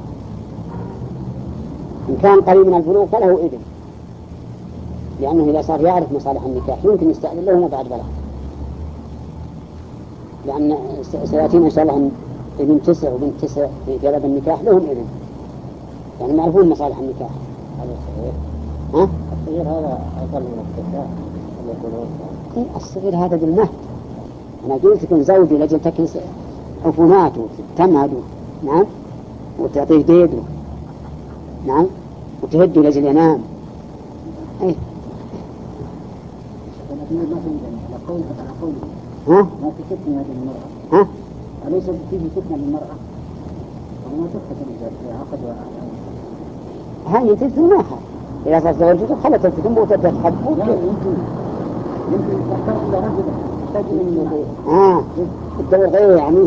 إن كان قريب من البلوغ فله إذن، لأنه إذا صار يعرف مصالح النكاح يمكن يستأذن له بعد بلغ، لأن سيأتينا إن شاء الله أن ابن تسع وبنت تسع في جلب النكاح لهم إذن، يعني معرفون مصالح النكاح. هذا الصغير، ها؟ الصغير هذا أقل من التسع. الصغير هذا بالمهد، أنا قلت تكون زوجي لجل تكنس عفوناته تمهد، نعم، وتعطيه ديده، نعم، وتهده لجل ينام. أيه. ها؟ ما في فتنة هذه المرأة. ها؟ أليس فيه فتنة للمرأة؟ وما تفتن في عقد وعقد. هاي تفتن معها. إذا صار زوجته خلت الفتن وتبدأ تحب. يمكن يمكن تحتاج إلى رجل تحتاج إلى آه الدور غيره يعني.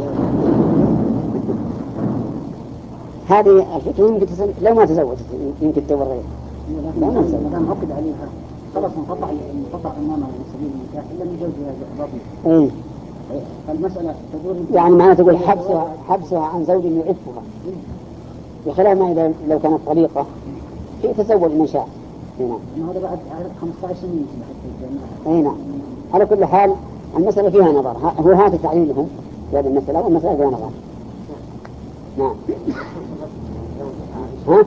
هذه الفتنة يمكن تسن... لو ما تزوجت يمكن تدور غيره. لا ما تزوج. ما عقد عليها. خلاص انقطع انقطع أمامها من سبيل النكاح إلا من زوجها باطل. إيه. فالمسألة تدور. يعني معناه تقول حبسها حبسها عن زوج يعفها. بخلاف ما إذا لو كانت طليقة يتزوج من شاء. نعم. هذا بعد خمسة عشر سنة حتى الجامعة. أي نعم. على كل حال المسألة فيها نظر. هو هذا تعليلهم في هذه المسألة والمسألة فيها نظر. نعم. ها؟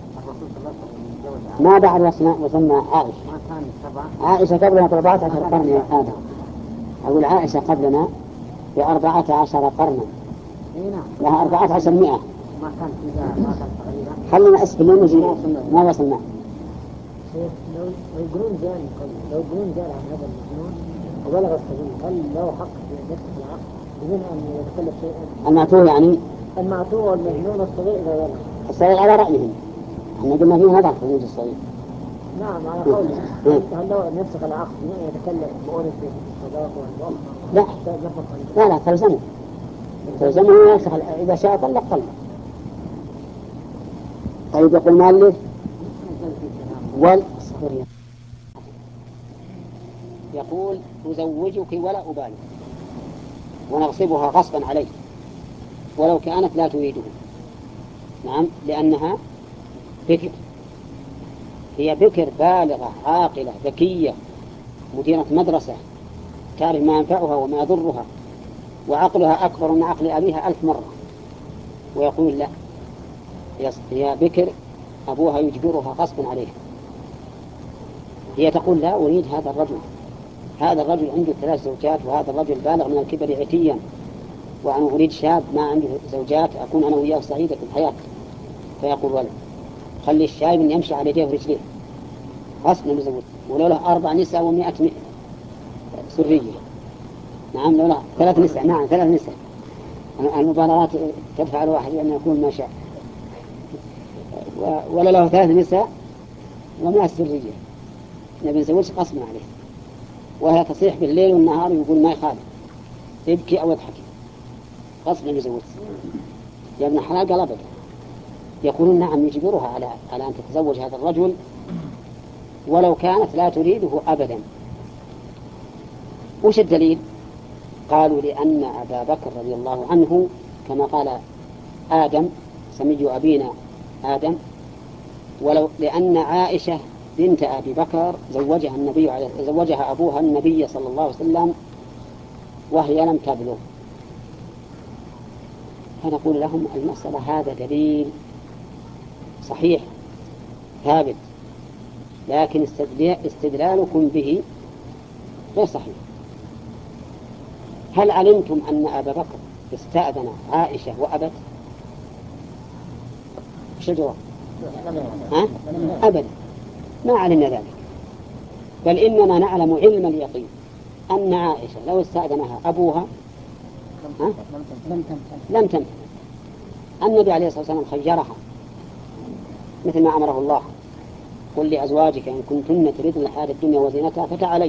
ما بعد وسمى وسمى عائشة. عائشة قبلنا بأربعة عشر قرن يا آدم. أقول عائشة قبلنا بأربعة عشر قرنا. لها أربعة عشر مئة. ما كان في ما كان تقريبا. خلينا أسفل لنا نجي ما وصلنا. لو يقولون زال لو يقولون زال عن هذا المجنون وبلغ السبيل هل له حق في نفس العقد بدون أن يتكلف شيئا؟ المعتوه يعني؟ المعتوه والمجنون الصغير إذا بلغ. الصغير على رأيهم. احنا قلنا فيه نظر في وجود الصغير. نعم على قولي. هل لو نفسخ العقد بدون أن يتكلف بأورث الصداق والوقت؟ لا لا لا تلزمه تلزمه ينسخ إذا شاء طلق طلق. طيب يقول المؤلف والصغير يقول أزوجك ولا أبالي ونغصبها غصبا عليه ولو كانت لا تريده. نعم، لأنها بكر، هي بكر بالغة عاقلة ذكية مديرة مدرسة تعرف ما ينفعها وما يضرها، وعقلها أكبر من عقل أبيها ألف مرة، ويقول لا، هي بكر أبوها يجبرها غصبا عليه. هي تقول لا أريد هذا الرجل، هذا الرجل عنده ثلاث زوجات، وهذا الرجل بالغ من الكبر عتيا، وأنا أريد شاب ما عنده زوجات أكون أنا وياه سعيدة في الحياة. فيقول ولا، خلي الشايب أن يمشي على يديه ورجليه غصبا مزوج، ولو له أربع نساء ومئة سرية. نعم، لو له ثلاث نساء، نعم ثلاث نساء. المبالغات تدفع الواحد أن يكون ما شاء، ولا له ثلاث نساء ومئة سرية، نبي نزوج قسم عليه، وهي تصيح بالليل والنهار ويقول ما يخالف، يبكي أو يضحك قسم يزوج. يا ابن حلال قال أبدا. يقولون نعم يجبرها على على أن تتزوج هذا الرجل ولو كانت لا تريده أبدا. وش الدليل؟ قالوا لأن أبا بكر رضي الله عنه كما قال آدم سمي أبينا آدم، ولو لأن عائشة بنت أبي بكر زوجها النبي زوجها أبوها النبي صلى الله عليه وسلم وهي لم تبلغ. فنقول لهم المسألة هذا دليل صحيح ثابت، لكن استدلالكم به غير صحيح. هل علمتم أن أبا بكر استأذن عائشة وأبت؟ وش الجواب؟ ها؟ أبدا، ما علمنا ذلك، بل إننا نعلم علم اليقين أن عائشة لو استأذنها أبوها ها؟ لم تمتنع. النبي عليه الصلاة والسلام خيرها مثل ما أمره الله: قل لأزواجك إن كنتن تريدن الحياة الدنيا وزينتها فتعالين.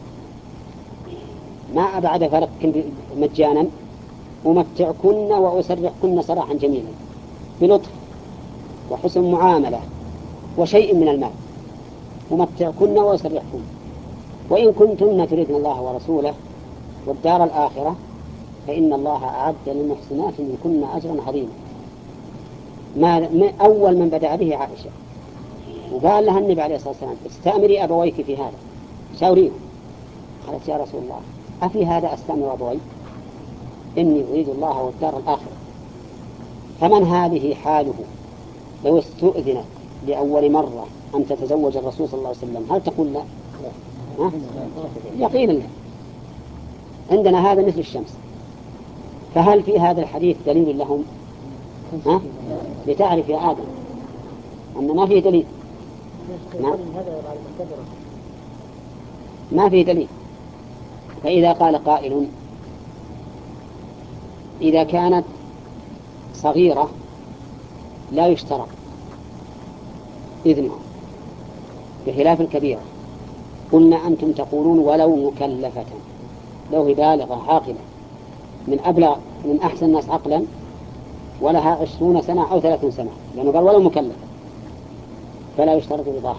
ما أبعد فرق مجانا أمتعكن وأسرحكن سراحا جميلا بلطف وحسن معاملة وشيء من المال، أمتعكن وأسرحكن، وإن كنتن تريدن الله ورسوله والدار الآخرة فإن الله أعد للمحسنات منكن أجرا عظيما. ما أول من بدأ به عائشة، وقال لها النبي عليه الصلاة والسلام: استأمري أبويك في هذا، شاوريه. قالت: يا رسول الله أفي هذا أستأمر أبوي؟ إني أريد الله والدار الآخرة. فمن هذه حاله لو استؤذنت لأول مرة أن تتزوج الرسول صلى الله عليه وسلم هل تقول لا؟ ها؟ يقينا لا. عندنا هذا مثل الشمس. فهل في هذا الحديث دليل لهم؟ ها؟ لتعرف يا آدم أن ما فيه دليل. ما, ما فيه دليل. فإذا قال قائل: إذا كانت صغيرة لا يشترط إذنها بخلاف الكبيرة، قلنا أنتم تقولون ولو مكلفة، لو هي بالغة عاقلة من أبلغ من أحسن الناس عقلا ولها عشرون سنة أو ثلاثون سنة، لأنه قال ولو مكلفة فلا يشترط رضاها.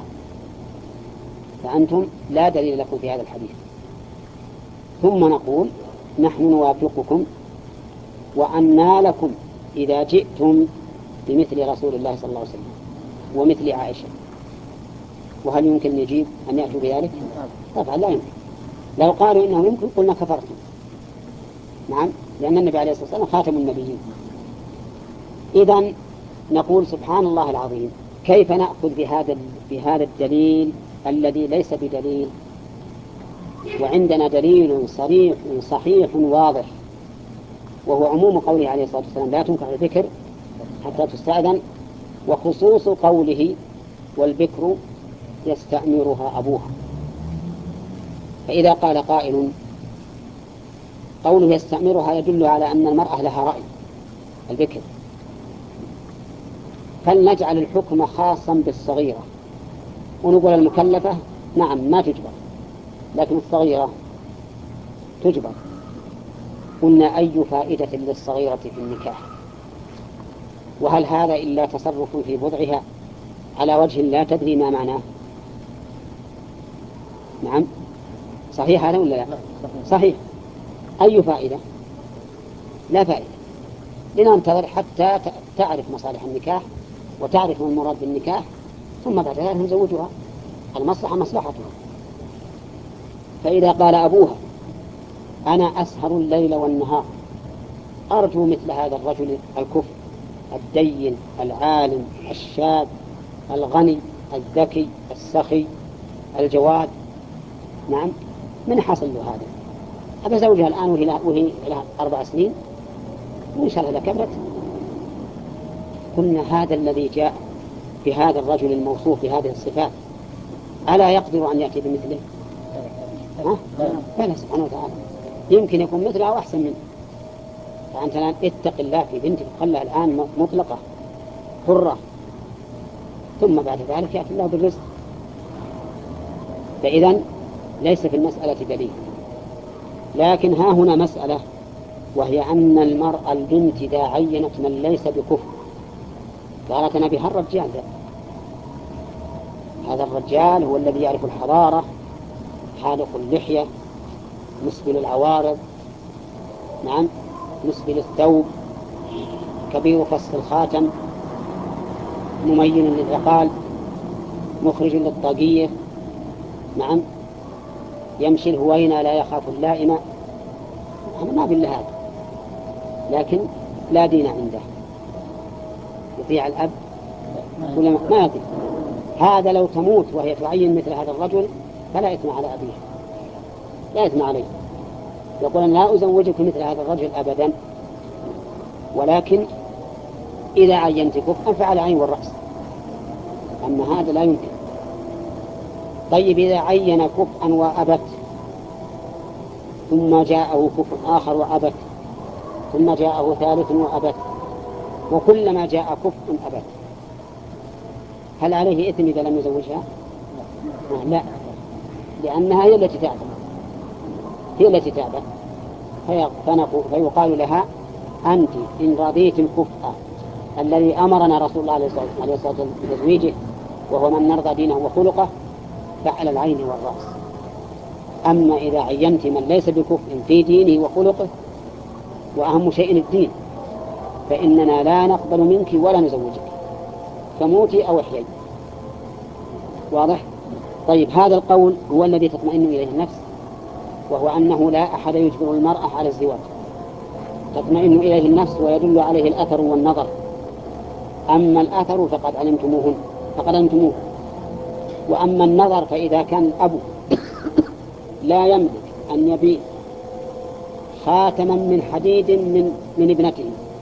فأنتم لا دليل لكم في هذا الحديث. ثم نقول: نحن نوافقكم، وأنى لكم إذا جئتم بمثل رسول الله صلى الله عليه وسلم ومثل عائشة. وهل يمكن نجيب أن يأتوا بذلك؟ طبعا لا يمكن. لو قالوا إنه يمكن قلنا كفرتم. نعم، لأن النبي عليه الصلاة والسلام خاتم النبيين. إذن نقول: سبحان الله العظيم، كيف نأخذ بهذا بهذا الدليل الذي ليس بدليل، وعندنا دليل صريح صحيح واضح، وهو عموم قوله عليه الصلاة والسلام: لا تنكح البكر حتى تستأذن، وخصوص قوله: والبكر يستأمرها أبوها. فإذا قال قائل: قوله يستأمرها يدل على أن المرأة لها رأي البكر، فلنجعل الحكم خاصا بالصغيرة ونقول المكلفة نعم ما تجبر، لكن الصغيرة تجبر. قلنا: أي فائدة للصغيرة في النكاح؟ وهل هذا إلا تصرف في بضعها على وجه لا تدري ما معناه؟ نعم، صحيح هذا ولا لا؟ صحيح. أي فائدة؟ لا فائدة. لننتظر حتى تعرف مصالح النكاح وتعرف المراد بالنكاح، ثم بعد ذلك نزوجها. المصلحة مصلحتها. فإذا قال أبوها أنا أسهر الليل والنهار أرجو مثل هذا الرجل الكفء الدين العالم الشاب الغني الذكي السخي الجواد، نعم، من حصل له هذا؟ هذا زوجها الآن وهي وهي لها أربع سنين وإن شاء الله كبرت. قلنا هذا الذي جاء بهذا الرجل الموصوف بهذه الصفات ألا يقدر أن يأتي بمثله؟ ها؟ بلى سبحانه وتعالى، يمكن يكون مثله أو أحسن منه. فأنت الآن اتق الله في بنتك، خلها الآن مطلقة حرة، ثم بعد ذلك يأتي الله بالرزق. فإذن ليس في المسألة دليل. لكن ها هنا مسألة، وهي أن المرأة البنت إذا عينت من ليس بكفء قالت أنا بها الرجال ده. هذا الرجال هو الذي يعرف الحضارة، حالق اللحية، مسبل العوارض، نعم، مسبل الثوب، كبير فص الخاتم، ممين للعقال، مخرج للطاقية، نعم، يمشي الهوينة لا يخاف اللائمة. أنا ما بالله هذا، لكن لا دين عنده، يطيع الأب ولا ما يطيع. هذا لو تموت وهي تعين مثل هذا الرجل فلا إثم على أبيها، لا إثم عليه. يقول أنا لا أزوجك مثل هذا الرجل أبدا، ولكن إذا عينت كفءا فعلى عين والرأس، أما هذا لا يمكن. طيب إذا عين كفءا وأبت، ثم جاءه كفء آخر وأبت، ثم جاءه ثالث وأبت، وكلما جاء كفء أبت، هل عليه إثم إذا لم يزوجها؟ لا، لأنها هي التي تعبت، هي التي تعبت. فيقال لها أنت إن رضيت الكفء الذي أمرنا رسول الله عليه الصلاة والسلام بتزويجه وهو من نرضى دينه وخلقه فعلى العين والرأس. أما إذا عينت من ليس بكفء في دينه وخلقه، وأهم شيء الدين، فإننا لا نقبل منك ولا نزوجك، فموتي أو احيي. واضح؟ طيب هذا القول هو الذي تطمئن إليه النفس، وهو أنه لا أحد يجبر المرأة على الزواج، تطمئن إليه النفس ويدل عليه الأثر والنظر. أما الأثر فقد علمتموه فقد علمتموه وأما النظر فإذا كان أبو لا يملك أن يبيع خاتما من حديد من من ابنته،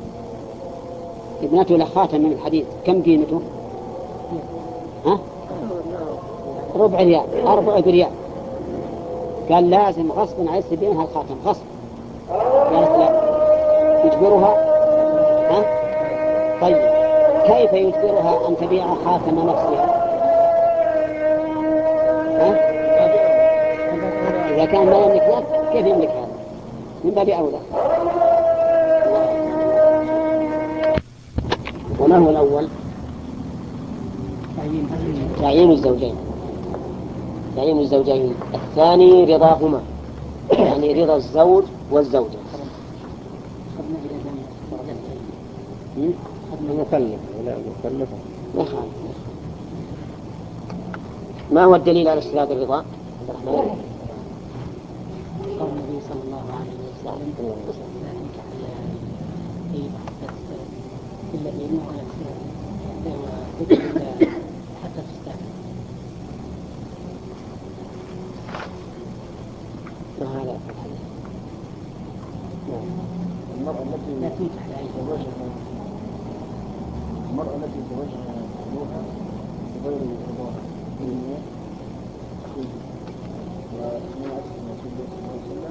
ابنته له خاتم من الحديد، كم قيمته؟ ها؟ ربع ريال، أربع ريال. قال لازم غصبا على سبيلها الخاتم غصب. قالت لا، يجبرها. ها؟ طيب كيف يجبرها أن تبيع خاتم نفسها؟ ها؟ إذا كان ما يملك ذلك كيف يملك هذا؟ من باب أولى. وما هو الأول؟ تعيين الزوجين. تعيين الزوجين. الثاني رضاهما، يعني رضا الزوج والزوجة. المكلف ولا مكلفة. ما هو الدليل على اشتراط الرضا؟ عبد الرحمن. قول النبي صلى الله عليه وسلم لا تنكح إلا إذن ولا حتى تستأذن. ما هذا؟ المرأة التي لا تنكح زوجها المرأة التي زوجها أبوها بغير رضاها من أخيه وما أسلم رسول الله صلى الله عليه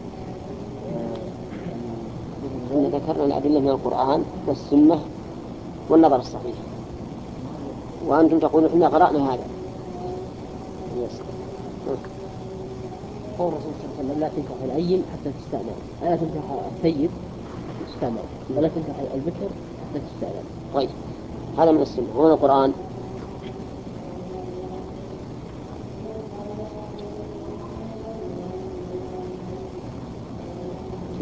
وسلم. ذكرنا الأدلة من القرآن والسنة والنظر الصحيح، وأنتم تقولون إحنا قرأنا هذا. قول الرسول صلى الله عليه وسلم لا تنكح الأيم حتى تستأذن، لا تنكح الثيب تستأذن، ولا تنكح البكر حتى تستأذن. طيب هذا من السنة ومن القرآن.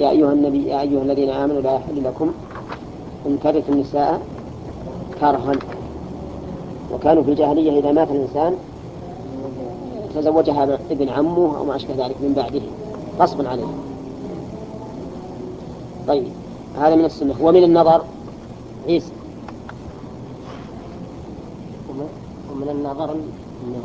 يا أيها النبي يا أيها الذين آمنوا لا يحل لكم أن ترثوا النساء كرها. وكانوا في الجاهلية إذا مات الإنسان تزوجها ابن عمه أو ما أشبه ذلك من بعده غصبا عليه. طيب هذا من السنة. ومن النظر عيسى ومن النظر أنه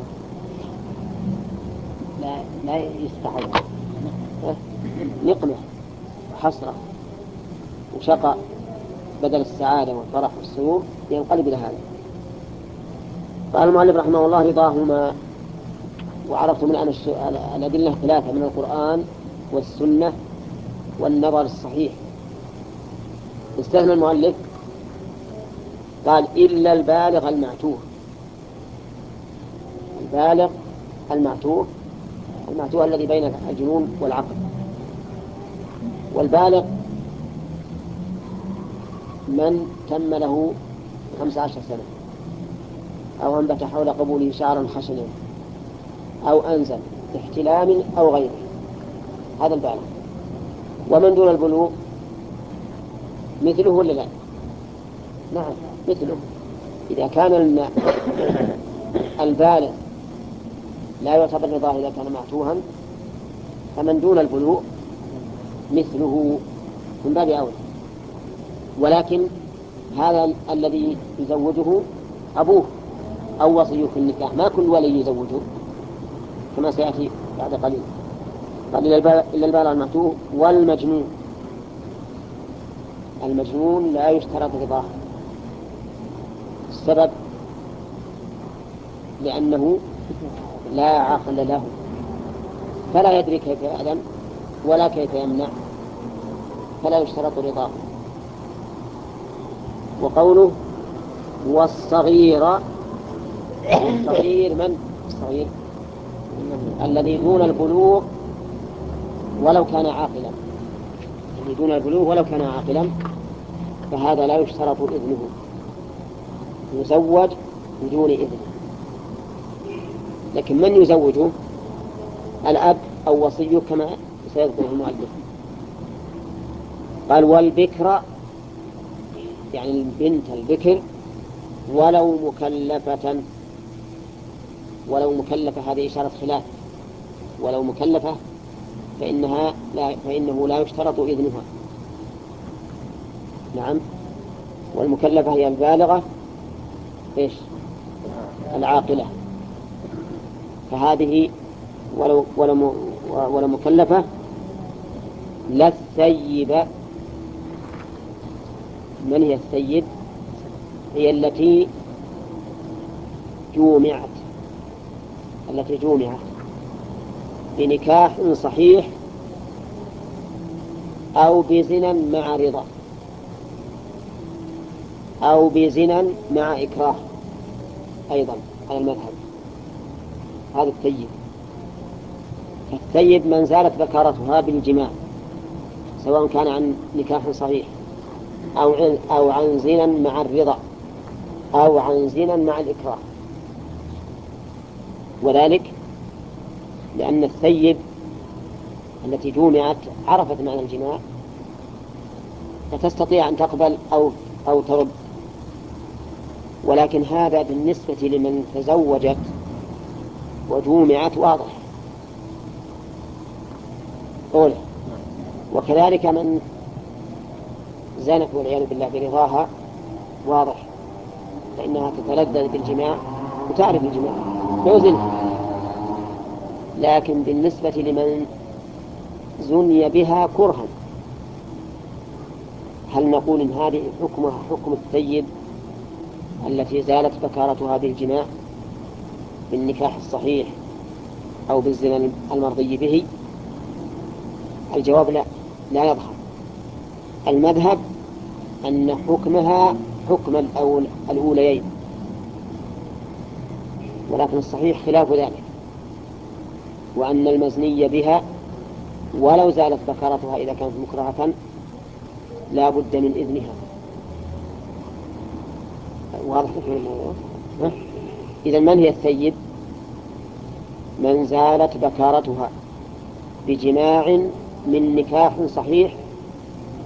لا لا يستحب نقمة وحسرة وشقاء بدل السعادة والفرح والسرور ينقلب إلى هذا. قال المؤلف رحمه الله رضاهما. وعرفتم الآن الأدلة ثلاثة من القرآن والسنة والنظر الصحيح. استثنى المؤلف قال إلا البالغ المعتوه. البالغ المعتوه المعتوه الذي بين الجنون والعقل. والبالغ من تم له خمس عشر سنة أو أنبت حول قبوله شعرا خشنا أو أنزل احتلام أو غيره، هذا البالغ. ومن دون البلوغ مثله ولا لا؟ نعم مثله. إذا كان البالغ لا يعتبر رضاه إذا كان معتوها، فمن دون البلوغ مثله من باب أولى. ولكن هذا الذي يزوجه أبوه أو وصيه في النكاح، ما كل ولي يزوجه كما سيأتي بعد قليل. قال إلا البالغ المعتوه والمجنون. المجنون لا يشترط رضاه. السبب لأنه لا عقل له، فلا يدري كيف يأذن ولا كيف يمنع، فلا يشترط رضاه. وقوله والصغير، الصغير من الصغير الذي دون البلوغ ولو كان عاقلا، الذي دون البلوغ ولو كان عاقلا فهذا لا يشترط إذنه، يزوج بدون إذن. لكن من يزوجه؟ الأب أو وصيه كما سيذكر المؤلف. قال والبكر يعني البنت البكر ولو مكلفة. ولو مكلفة هذه إشارة خلاف. ولو مكلفة فإنها لا فإنه لا يشترط إذنها. نعم. والمكلفة هي البالغة إيش؟ العاقلة. فهذه ولو ولو ولو مكلفة لا الثيب. من هي الثيب؟ هي التي جومعت التي جومعت بنكاح صحيح أو بزنا مع رضا أو بزنا مع إكراه أيضا على المذهب. هذا الثيب. الثيب من زالت بكارتها بالجماع سواء كان عن نكاح صحيح أو عن, أو عن زنا مع الرضا أو عن زنا مع الإكراه. وذلك لأن الثيب التي جومعت عرفت معنى الجماع فتستطيع أن تقبل أو, أو ترد. ولكن هذا بالنسبة لمن تزوجت وجومعت واضح. أولا وكذلك من زانت والعياذ بالله برضاها واضح، فإنها تتلذذ بالجماع وتعرف الجماع فيزنها. لكن بالنسبة لمن زني بها كرها هل نقول إن هذه حكمها حكم الثيب التي زالت بكارتها بالجماع بالنكاح الصحيح أو بالزنا المرضي به؟ الجواب لا لا يظهر. المذهب أن حكمها حكم الأول الأوليين، ولكن الصحيح خلاف ذلك، وأن المزني بها ولو زالت بكارتها إذا كانت مكرهة لا بد من إذنها. واضح الموضوع؟ إذا من هي الثيب؟ من زالت بكارتها بجماع من نكاح صحيح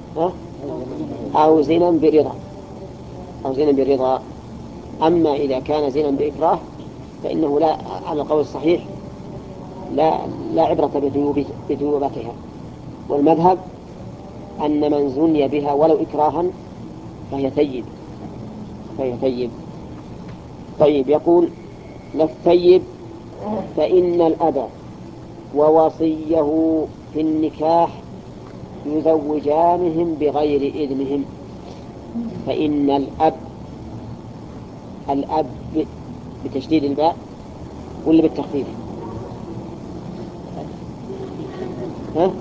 ها؟ أو زنا برضا أو زنا برضا. أما إذا كان زنا بإكراه فإنه لا، على القول الصحيح لا لا عبرة بذنوبتها، والمذهب أن من زني بها ولو إكراها فهي ثيب فهي ثيب. طيب، يقول للثيب فإن الأب ووصيه في النكاح يزوجانهم بغير إذنهم. فإن الأب، الأب بتشديد الباء ولا بالتخفيف؟ ها؟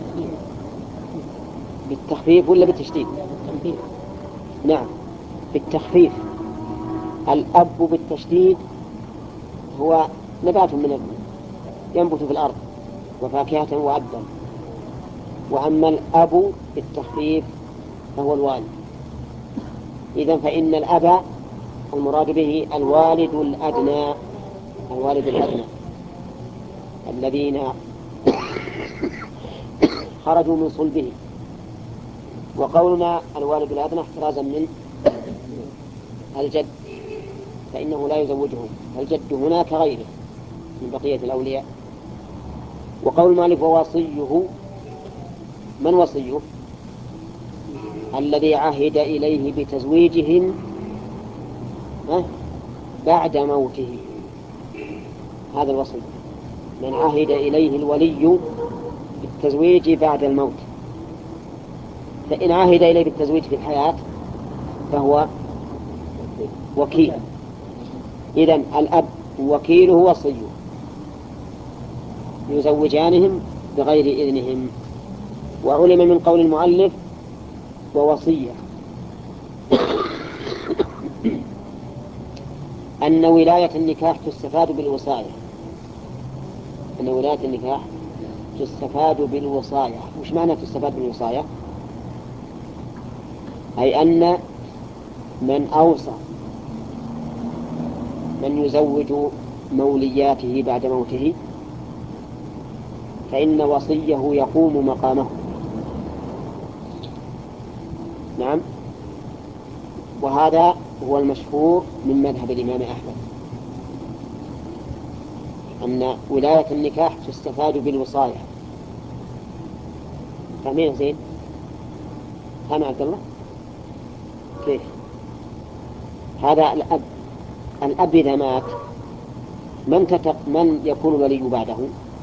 بالتخفيف ولا بالتشديد؟ نعم بالتخفيف. الأب بالتشديد هو نبات من ينبت في الأرض وفاكهة وعبدا، وأما الأب بالتخفيف فهو الوالد. إذن فإن الأب المراد به الوالد الأدنى، الوالد الأدنى الذين خرجوا من صلبه. وقولنا الوالد الأدنى احترازا من الجد فإنه لا يزوجهم، الجد هنا كغيره من بقية الأولياء. وقول مالك ووصيه، من وصيه؟ الذي عهد إليه بتزويجهم بعد موته، هذا الوصي، من عهد إليه الولي بالتزويج بعد الموت. فإن عهد إليه بالتزويج في الحياة فهو وكيل. إذن الأب وكيله وصيه يزوجانهم بغير إذنهم. وعلم من قول المؤلف ووصية أن ولاية النكاح تستفاد بالوصاية، أن ولاية النكاح تستفاد بالوصاية. وش معنى تستفاد بالوصاية؟ أي أن من أوصى من يزوج مولياته بعد موته فإن وصيه يقوم مقامه. نعم، وهذا هو المشهور من مذهب الإمام أحمد، أن ولاية النكاح تستفاد بالوصاية. فاهمين زين؟ فاهم عبد الله؟ كيف؟ هذا الأب، الأب إذا مات من, تتق... من يكون الولي بعده؟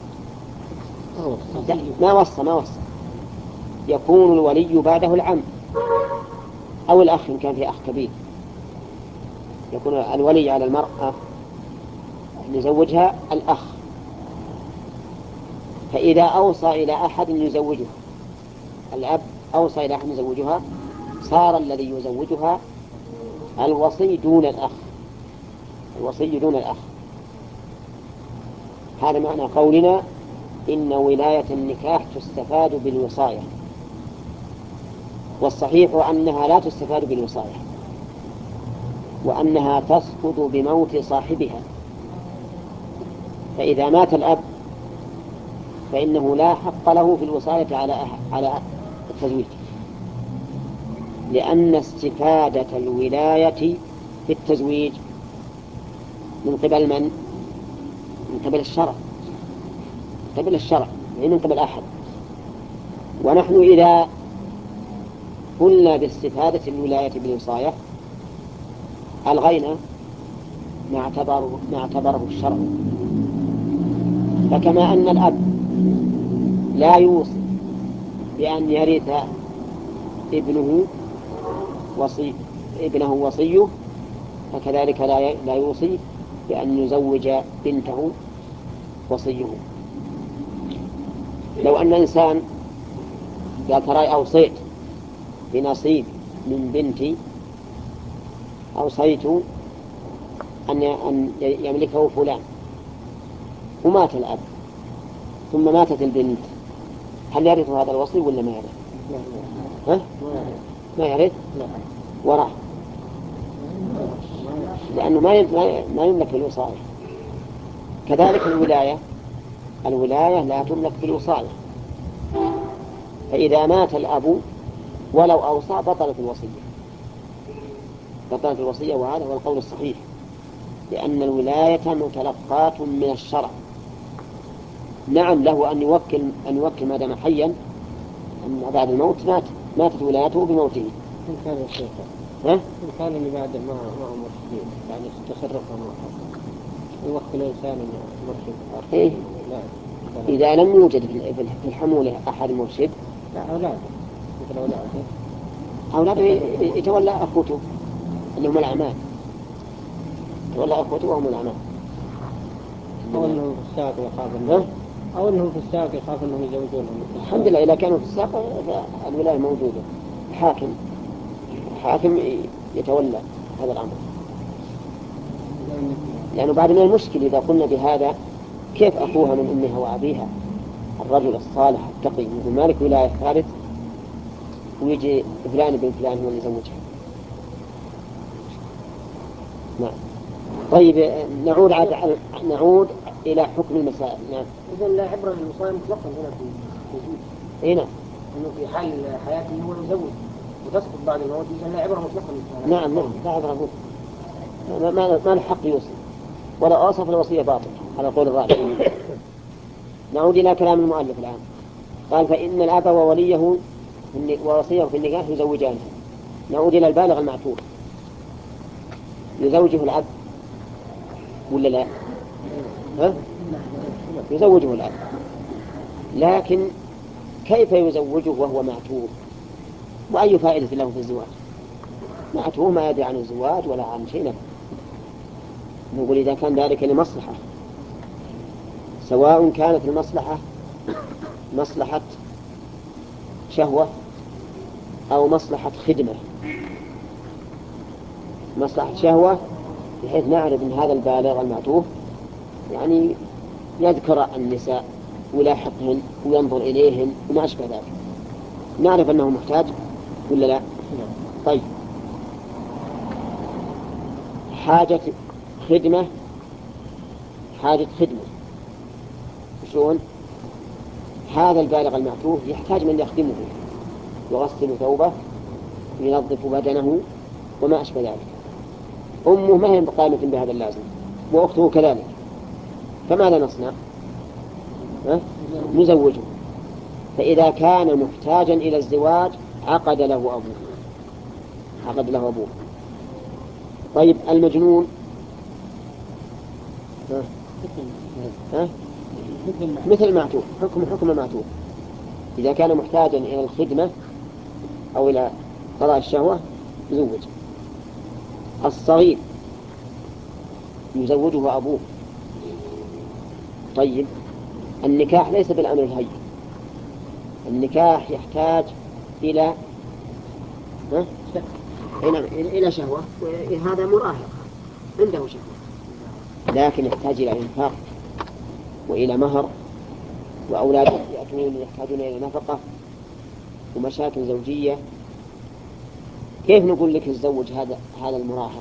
ما وصى ما وصى يكون الولي بعده العم أو الأخ إن كان في أخ كبير. يكون الولي على المرأة يزوجها الأخ. فإذا أوصى إلى أحد يزوجها، الأب أوصى إلى أحد يزوجها، صار الذي يزوجها الوصي دون الأخ، الوصي دون الأخ. هذا معنى قولنا إن ولاية النكاح تستفاد بالوصاية. والصحيح أنها لا تستفاد بالوصاية، وأنها تسقط بموت صاحبها. فإذا مات الأب فإنه لا حق له في الوصاية على على التزويج، لأن استفادة الولاية في التزويج من قبل من؟ من قبل الشرع، من قبل الشرع يعني من قبل أحد. ونحن إذا قلنا باستفادة الولاية بالوصاية ألغينا ما اعتبره, ما اعتبره الشرع. فكما أن الأب لا يوصي بأن يرث ابنه وصي ابنه وصيه، فكذلك لا لا يوصي بأن يزوج بنته وصيه. لو أن إنسان قال ترى أوصيت بنصيب من بنتي، أوصيت أن أن يملكه فلان، ومات الأب ثم ماتت البنت، هل يرث هذا الوصي ولا ما يرث؟ ها؟ ما يرث وراه، لأنه ما ما يملك بالوصاية. كذلك الولاية، الولاية لا تملك بالوصاية. فإذا مات الأب ولو أوصى بطلت الوصية، بطلت الوصية، وهذا هو القول الصحيح، لأن الولاية متلقاة من الشرع. نعم له أن يوكل أن يوكل ما دام حيا، أما بعد الموت مات ماتت ولايته بموته. إن كان يا شيخ ها؟ إن كان اللي بعد ما ما هو مرشدين يعني تصرفهم يوكل إنسان مرشد آخر. إيه؟ لا. إذا لم يوجد في الحمولة أحد مرشد، لا أولاده مثل أولاده أولاده يتولى أخوته اللي هم الأعمال، يتولى أخوته وهم الأعمال. أو أنهم في الساق يخاف أنهم أو أنهم في الساق يخاف أنهم يزوجونهم. الحمد لله إذا كانوا في الساق فالولاية موجودة، الحاكم الحاكم يتولى هذا الأمر. لأنه بعد من المشكل إذا قلنا بهذا كيف أخوها من أمها وأبيها الرجل الصالح التقي مثل مالك ولاية ثالث ويجي فلان بن فلان هو اللي يزوجها؟ نعم. طيب نعود عاد نعود إلى حكم المسائل. نعم. إذا لا عبرة للوصاية مطلقا هنا في وجود. إيه نعم. إنه في حال حياته هو يزوج وتسقط بعد الموت، إذا لا عبرة مطلقا. نعم نعم لا عبرة ما ما ما الحق يوصي ولا أوصف الوصية باطل على قول الراجح. نعود إلى كلام المؤلف الآن. قال فإن الأب ووليه ووصيه في النكاح يزوجانه. نعود إلى البالغ المعتوه، يزوجه الأب ولا لا؟ ها؟ يزوجه الأب، لكن كيف يزوجه وهو معتوه؟ وأي فائدة له في الزواج؟ معتوه ما يدري عن الزواج ولا عن شيء. نقول إذا كان ذلك لمصلحة، سواء كانت المصلحة مصلحة شهوة أو مصلحة خدمة. مصلحة شهوة بحيث نعرف أن هذا البالغ المعتوه يعني يذكر النساء ويلاحقهن وينظر إليهن وما أشبه ذلك، نعرف أنه محتاج ولا لا؟ طيب حاجة خدمة، حاجة خدمة شلون؟ هذا البالغ المعتوه يحتاج من يخدمه، يغسل ثوبه وينظف بدنه وما أشبه ذلك. أمه ما هي قائمة بهذا اللازم وأخته كذلك، فماذا نصنع؟ أه؟ نزوجه. فإذا كان محتاجا إلى الزواج عقد له أبوه، عقد له أبوه. طيب المجنون ها؟ ها؟ مثل معتوه، حكم حكم معتوه. إذا كان محتاجا إلى الخدمة أو إلى قضاء الشهوة يزوج. الصغير يزوجه أبوه. طيب النكاح ليس بالأمر الهين، النكاح يحتاج إلى ها؟ إلى شهوة، وهذا مراهق عنده شهوة، لكن يحتاج إلى إنفاق وإلى مهر، وأولاد يأتون يحتاجون إلى نفقة ومشاكل زوجية. كيف نقول لك تزوج هذا هذا المراهق؟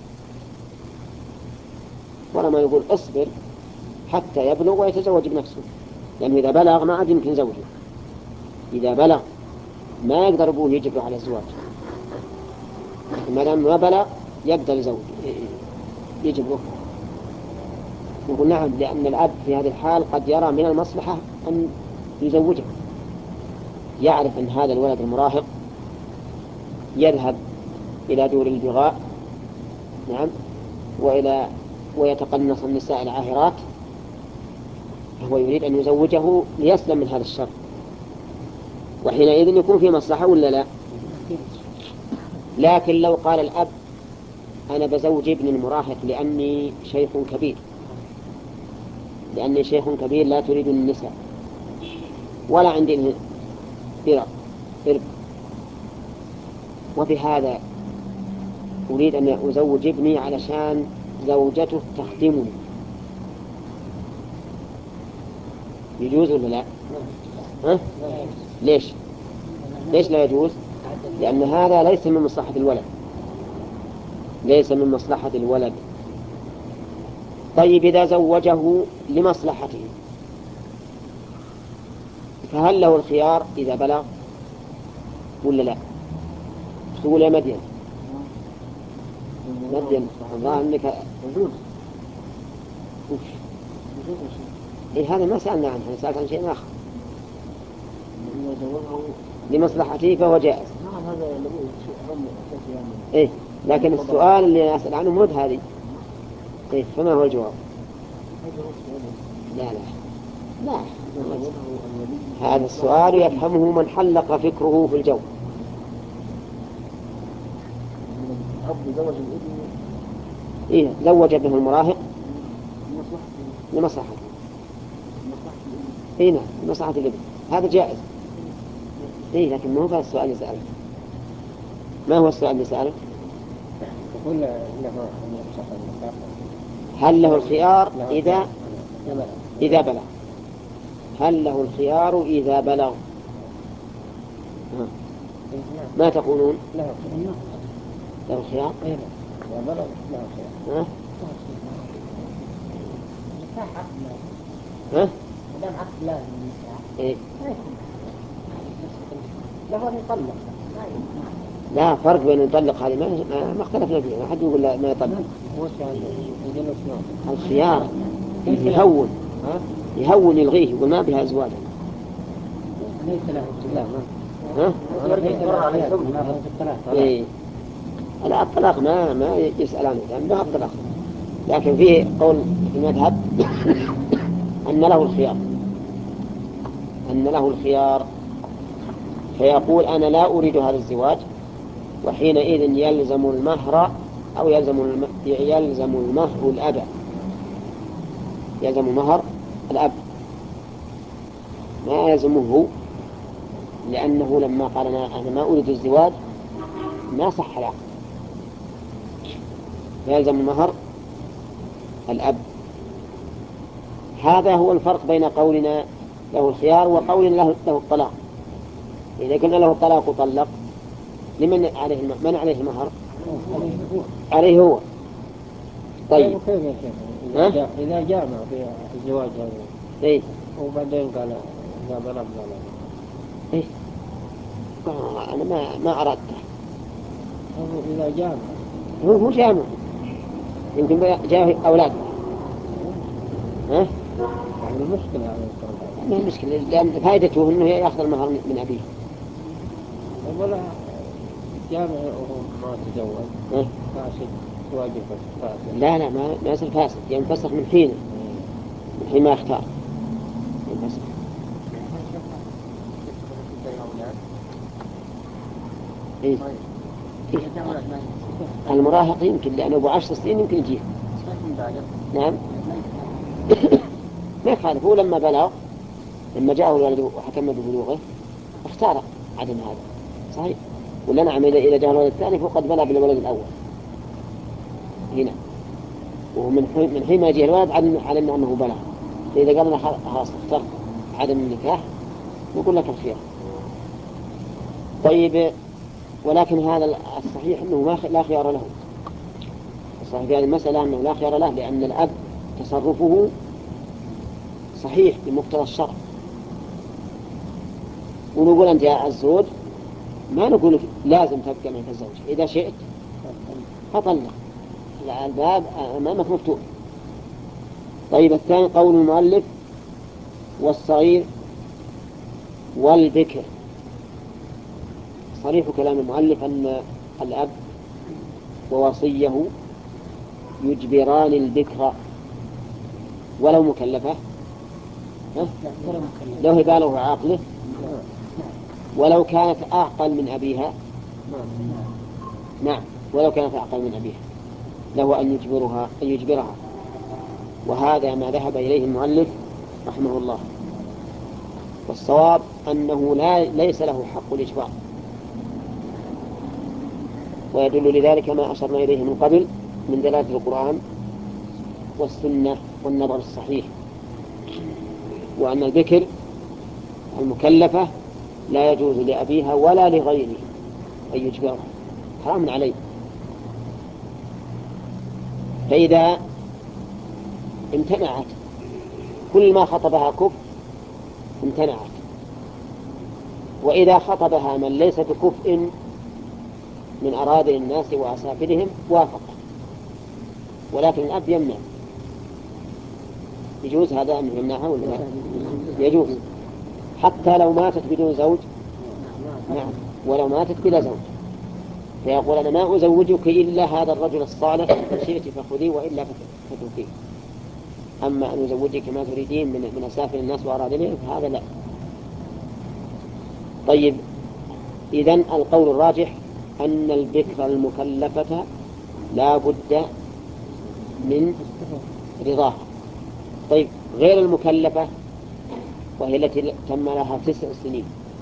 ولا ما يقول اصبر حتى يبلغ ويتزوج بنفسه، لأنه إذا بلغ ما عاد يمكن زوجه. إذا بلغ ما يقدر أبوه يجبره على الزواج، ما دام ما بلغ يقدر يزوج يجبره. نقول نعم، لأن الأب في هذه الحال قد يرى من المصلحة أن يزوجه، يعرف أن هذا الولد المراهق يذهب إلى دور البغاء، نعم، وإلى ويتقنص النساء العاهرات، فهو يريد أن يزوجه ليسلم من هذا الشر، وحينئذ يكون في مصلحة ولا لا؟ لكن لو قال الأب أنا بزوج ابن المراهق لأني شيخ كبير، لأني شيخ كبير لا تريد النساء ولا عندي إرق إرق، وفي هذا أريد أن أزوج ابني علشان زوجته تخدمني، يجوز ولا لا؟ ها؟ ليش؟ ليش لا يجوز؟ لأن هذا ليس من مصلحة الولد، ليس من مصلحة الولد. طيب إذا زوجه لمصلحته فهل له الخيار إذا بلغ ولا لا؟ تقول يا مدين مدين الظاهر أنك يجوز وش يجوز يا شيخ. إيه هذا ما سألنا عنه، سألت عن شيء آخر. إذا جوزه لمصلحته فهو جائز. نعم هذا الذي شيء أهم أساسي يعني. إيه لكن السؤال اللي أسأل عنه مد هذه. إيه فما هو الجواب؟ هذا هو السؤال. لا لا لا إذا جوزه الولي هذا السؤال يفهمه من حلق فكره في الجو. الأب زوج الابن إيه زوج به المراهق لمصلحته لمصلحته. لمصلحة الابن. إيه نعم لمصلحة الابن هذا جائز. إيه لكن ما هو هذا السؤال اللي سأله. ما هو السؤال اللي سأله؟ يقول له صح النكاح هل له الخيار إذا إذا بلغ؟ هل له الخيار إذا بلغ؟ ها. ما تقولون؟ له له الخيار؟ إذا بلغ له خيار. ها؟ نكاح عقد لا ها؟ ما دام عقد لا النكاح إيه؟ ما يكون له أن يطلق ما يكون. لا فرق بين يطلق هذه ما ما- ما اختلفنا فيها، ما حد يقول لا ما يطلق. وش يعني يقول له شنو؟ الخيار يهون يهون يلغيه يقول ما بها أزواج. ليس له لا ها؟ يرجع على الزوج. إيه. لا الطلاق ما ما يسأل عنه لأن ما الطلاق، لكن فيه قول في المذهب أن له الخيار أن له الخيار فيقول أنا لا أريد هذا الزواج، وحينئذ يلزم المهر أو يلزم الم... يلزم المهر الأب يلزم مهر الأب ما يلزمه، لأنه لما قال أنا أنا ما أريد الزواج ما صح العقد، يلزم المهر الأب. هذا هو الفرق بين قولنا له الخيار وقولنا له, له الطلاق. إذا قلنا له الطلاق وطلق لمن عليه الم... من عليه المهر؟ عليه هو. طيب كيف يا شيخ ها؟ إذا جاء- إذا جامع في الزواج هذا إيه؟ وبعدين قال إذا بلغ قال إيه؟ آه أنا ما ما أردته. هو إذا جامع هو هو جامع يمكن جاء أولاد. ها؟ يعني مشكلة على الطرف. ما هي مشكلة لأن فائدته أنه يأخذ المهر من أبيه. ولا جامع وهو ما تزوج ها؟ فاسد واجب فاسد. لا لا ما ما يصير فاسد ينفسخ من حين من حين ما يختار ينفسخ. إيه؟ إيه؟ المراهق يمكن لأنه أبو عشر سنين يمكن يجيه. نعم ما يخالف. هو لما بلغ لما جاءه الولد وحكم ببلوغه اختار عدم هذا صحيح، ولا نعم إذا جاء الولد الثاني فقد بلغ بالولد الأول هنا، ومن حين من حين ما يجي الولد علمنا أنه بلغ. فإذا قالنا خلاص اخترت عدم النكاح نقول لك الخيار. طيب ولكن هذا الصحيح أنه ما لا خيار له. الصحيح في هذه المسألة أنه لا خيار له، لأن الأب تصرفه صحيح بمقتضى الشرع. ونقول أنت يا الزوج ما نقول لازم تبقى معك الزوج، إذا شئت فطلق، الباب أمامك مفتوح. طيب الثاني قول المؤلف والصغير والبكر. صريح كلام المؤلف أن الأب ووصيه يجبران البكر ولو مكلفة لو هي بالغ عاقله ولو كانت أعقل من أبيها. نعم ولو كانت أعقل من أبيها له أن يجبرها أن يجبرها. وهذا ما ذهب إليه المؤلف رحمه الله. والصواب أنه لا ليس له حق الإجبار، ويدل لذلك ما أشرنا إليه من قبل من دلالة القرآن والسنة والنظر الصحيح، وأن البكر المكلفة لا يجوز لأبيها ولا لغيره أن يجبرها، حرام عليه. فإذا امتنعت كل ما خطبها كف امتنعت، وإذا خطبها من ليس بكفء من أراذل الناس وأسافلهم وافق، ولكن الأب يمنع. يجوز هذا أن يمنعها ولا لا؟ يجوز حتى لو ماتت بدون زوج. نعم، ولو ماتت بلا زوج فيقول أنا ما أزوجك إلا هذا الرجل الصالح، إن شئت فخذيه وإلا فتوفيه. أما أن يزوجك ما تريدين من من أسافل الناس وأراذلهم فهذا لا. طيب، إذن القول الراجح أن البكر المكلفة لا بد من رضاها. طيب، غير المكلفة وهي التي تم لها تسع سنين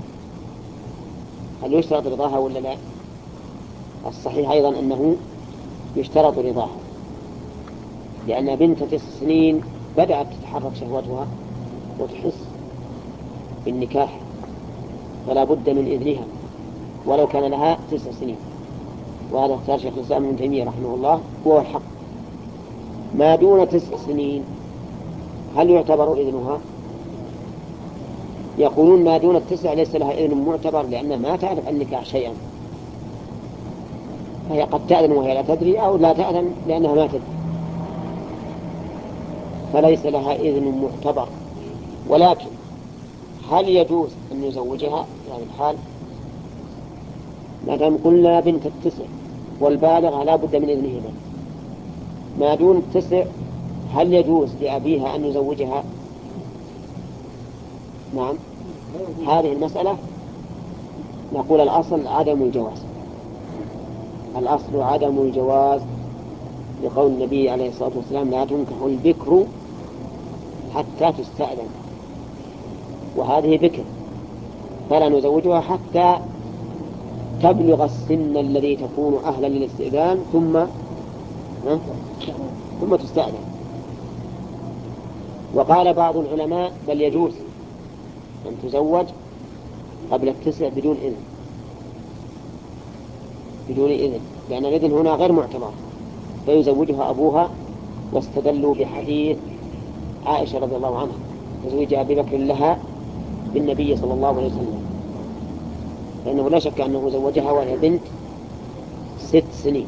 هل يشترط رضاها ولا لا؟ الصحيح أيضا أنه يشترط رضاها، لأن بنت تسع سنين بدأت تتحرك شهوتها وتحس بالنكاح، فلا بد من إذنها ولو كان لها تسع سنين. وهذا اختار شيخ الإسلام ابن تيمية رحمه الله وهو الحق. ما دون تسع سنين هل يعتبر إذنها؟ يقولون ما دون التسع ليس لها إذن معتبر، لأنها ما تعرف عن النكاح شيئا، فهي قد تأذن وهي لا تدري أو لا تأذن لأنها ما تدري، فليس لها إذن معتبر. ولكن هل يجوز أن يزوجها في هذه الحال؟ ما دام قلنا بنت التسع والبالغة لا بد من إذنهما، ما دون التسع هل يجوز لأبيها أن يزوجها؟ نعم، هذه المسألة نقول الأصل عدم الجواز. الأصل عدم الجواز لقول النبي عليه الصلاة والسلام لا تنكح البكر حتى تستأذن، وهذه بكر فلا نزوجها حتى تبلغ السن الذي تكون أهلا للاستئذان ثم ثم تستأذن. وقال بعض العلماء بل يجوز أن تزوج قبل التسع بدون إذن، بدون إذن، لأن الإذن هنا غير معتبر، فيزوجها أبوها، واستدلوا بحديث عائشة رضي الله عنها تزويج أبي بكر لها بالنبي صلى الله عليه وسلم، لأنه لا شك أنه زوجها وهي بنت ست سنين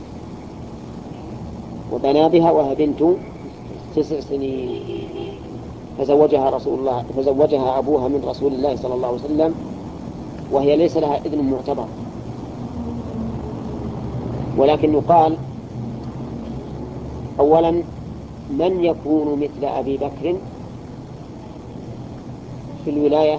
وبنى بها وهي بنت تسع سنين، فزوجها رسول الله فزوجها أبوها من رسول الله صلى الله عليه وسلم وهي ليس لها إذن معتبر. ولكن يقال أولا من يكون مثل أبي بكر في الولاية؟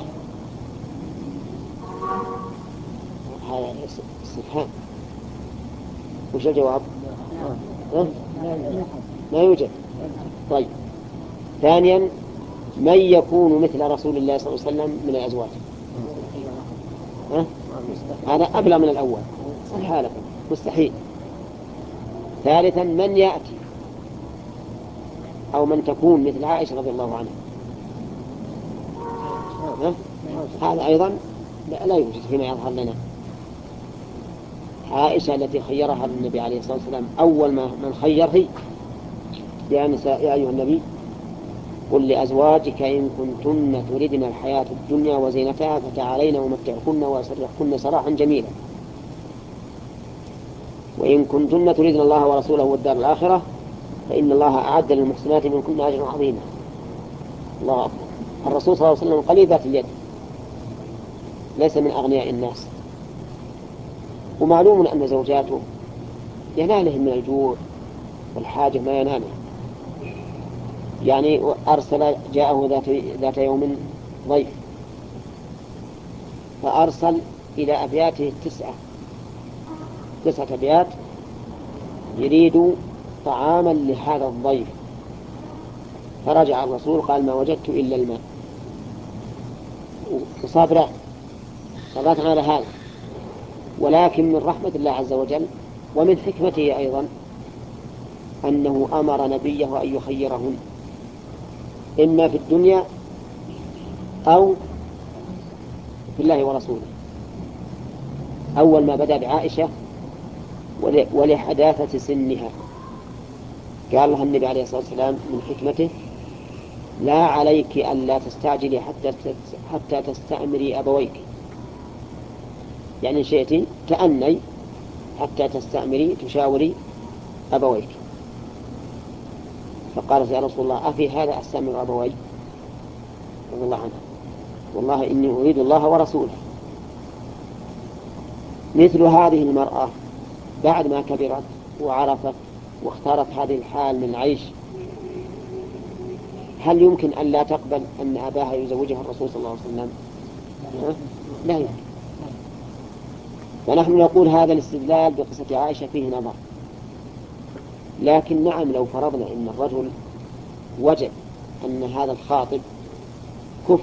هذا استفهام، وش الجواب؟ أه؟ ما يوجد. طيب، ثانيا من يكون مثل رسول الله صلى الله عليه وسلم من الأزواج؟ أه؟ هذا أبلغ من الأول، حالة مستحيل. ثالثا من يأتي أو من تكون مثل عائشة رضي الله عنها؟ أه؟ هذا أيضا لا, لا يوجد فيما يظهر لنا. عائشة التي خيرها النبي عليه الصلاة والسلام أول ما من خير هي يا نساء يا أيها النبي قل لأزواجك إن كنتن تردن الحياة الدنيا وزينتها فتعالين ومتعكن وأسرحكن سراحا جميلا، وإن كنتن تردن الله ورسوله والدار الآخرة فإن الله أعد للمحسنات منكن أجرا عظيما. الله أكبر. الرسول صلى الله عليه وسلم قليل ذات اليد، ليس من أغنياء الناس، ومعلوم أن زوجاته ينالهم من الجوع والحاجة ما يناله. يعني أرسل جاءه ذات, ذات يوم ضيف فأرسل إلى أبياته التسعة تسعة أبيات يريد طعاما لهذا الضيف، فرجع الرسول قال ما وجدت إلا الماء، وصابرا صبرت على هذا. ولكن من رحمة الله عز وجل ومن حكمته أيضا أنه أمر نبيه أن يخيرهن إما في الدنيا أو في الله ورسوله. أول ما بدأ بعائشة ولحداثة سنها قال لها النبي عليه الصلاة والسلام من حكمته لا عليك أن لا تستعجلي حتى حتى تستأمري أبويك، يعني شئتي تأني حتى تستأمري تشاوري أبويك. فقالت يا رسول الله أفي هذا أستأمر أبوي؟ رضي الله عنها والله إني أريد الله ورسوله. مثل هذه المرأة بعد ما كبرت وعرفت واختارت هذه الحال من العيش، هل يمكن أن لا تقبل أن أباها يزوجها الرسول صلى الله عليه وسلم؟ لا يمكن. ونحن نقول هذا الاستدلال بقصة عائشة فيه نظر، لكن نعم لو فرضنا أن الرجل وجد أن هذا الخاطب كفر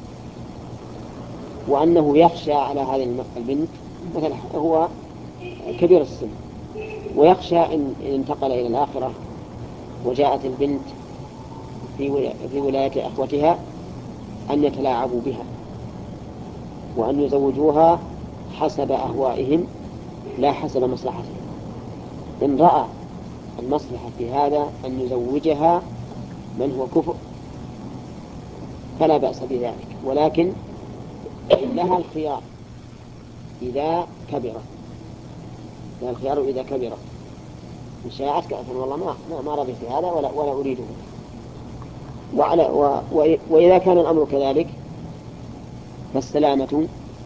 وأنه يخشى على هذه البنت، مثلا هو كبير السن ويخشى إن انتقل إلى الآخرة وجاءت البنت في ولاية أخوتها أن يتلاعبوا بها وأن يزوجوها حسب أهوائهم لا حسب مصلحتهم. إن رأى المصلحة في هذا أن يزوجها من هو كفء فلا بأس بذلك، ولكن لها الخيار إذا كبرت، لها الخيار إذا كبرت إن شاءت كأثر والله ما ما رضي في هذا ولا ولا أريده. وعلى و و وإذا كان الأمر كذلك فالسلامة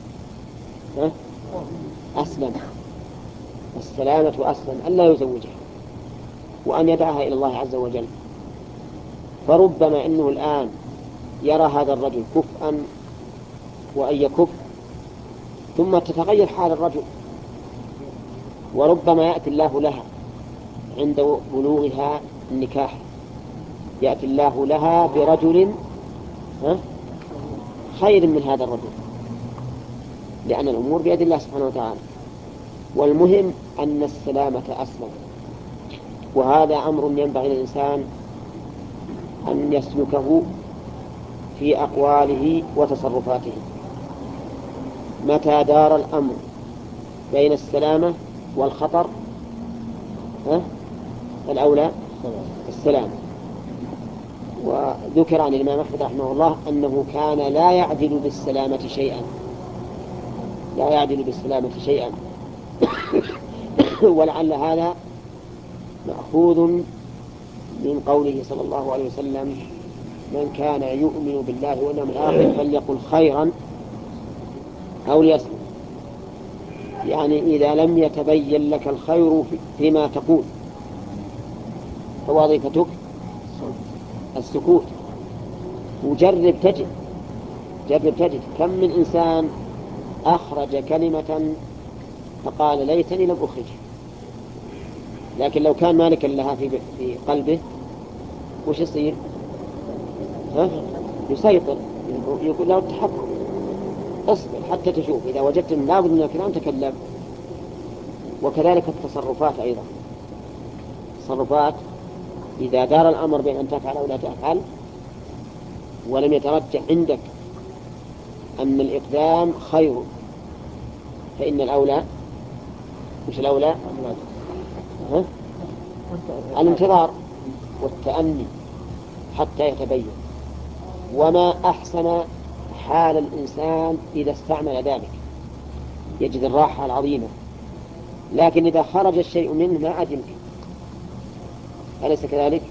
أسلم، السلامة أسلم أن لا يزوجها وأن يدعها إلى الله عز وجل. فربما إنه الآن يرى هذا الرجل كفءا وأن يكف ثم تتغير حال الرجل، وربما يأتي الله لها عند بلوغها النكاح، يأتي الله لها برجل خير من هذا الرجل، لأن الأمور بيد الله سبحانه وتعالى. والمهم أن السلامة أسلم، وهذا أمر ينبغي للإنسان أن يسلكه في أقواله وتصرفاته. متى دار الأمر بين السلامة والخطر الأولى السلامة. وذكر عن الإمام أحمد رحمه الله أنه كان لا يعدل بالسلامة شيئا، لا يعدل بالسلامة شيئا ولعل هذا مأخوذ من قوله صلى الله عليه وسلم من كان يؤمن بالله واليوم الآخر فليقل خيرا أو ليصمت. يعني إذا لم يتبين لك الخير فيما تقول فوظيفتك السكوت. وجرب تجد جرب تجد كم من إنسان أخرج كلمة فقال ليتني لم أخرجها، لكن لو كان مالكا لها في في قلبه وش يصير؟ ها؟ يسيطر، يقول له التحكم، اصبر حتى تشوف، إذا وجدت من لابد من الكلام تكلم. وكذلك التصرفات أيضا، التصرفات إذا دار الأمر بين أن تفعل أو لا تفعل ولم يترجح عندك أن الإقدام خير فإن الأولى مش الأولى ها؟ الانتظار والتأني حتى يتبين. وما أحسن حال الإنسان إذا استعمل ذلك، يجد الراحة العظيمة. لكن إذا خرج الشيء منه ما عاد يمكن، أليس كذلك؟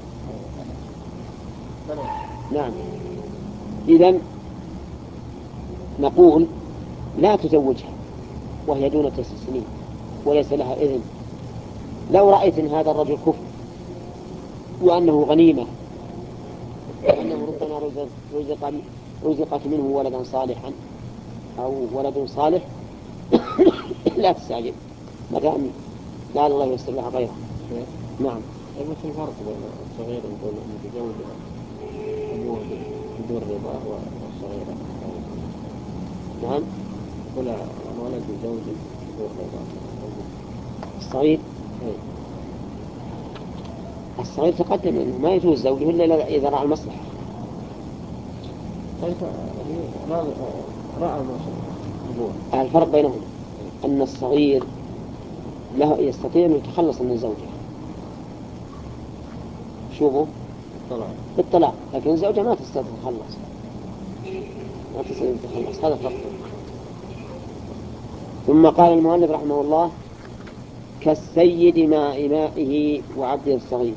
نعم. إذن نقول لا تزوجها وهي دون تسع سنين وليس لها إذن. لو رأيت إن هذا الرجل كفر وأنه غنيمة وأنه ربما رزق رزقت منه ولدا صالحا أو ولد صالح لا تستعجل، ما دام لعل الله يستر لها غيره. نعم. وش الفرق بين الصغير يقول متزوج أبوه بدون رضا والصغيرة؟ نعم. ولا الولد يزوج بدون رضا الصغير؟ الصغير تقدم أنه ما يجوز زوجه إلا إذا رأى المصلحة. رأى المصلحة. الفرق بينهم أن الصغير له يستطيع أن يتخلص من زوجه، شوفوا بالطلاق، لكن الزوجة ما تستطيع تتخلص، ما تستطيع تتخلص. هذا فرق. ثم قال المؤلف رحمه الله كالسيد مع إمائه وعبده الصغير.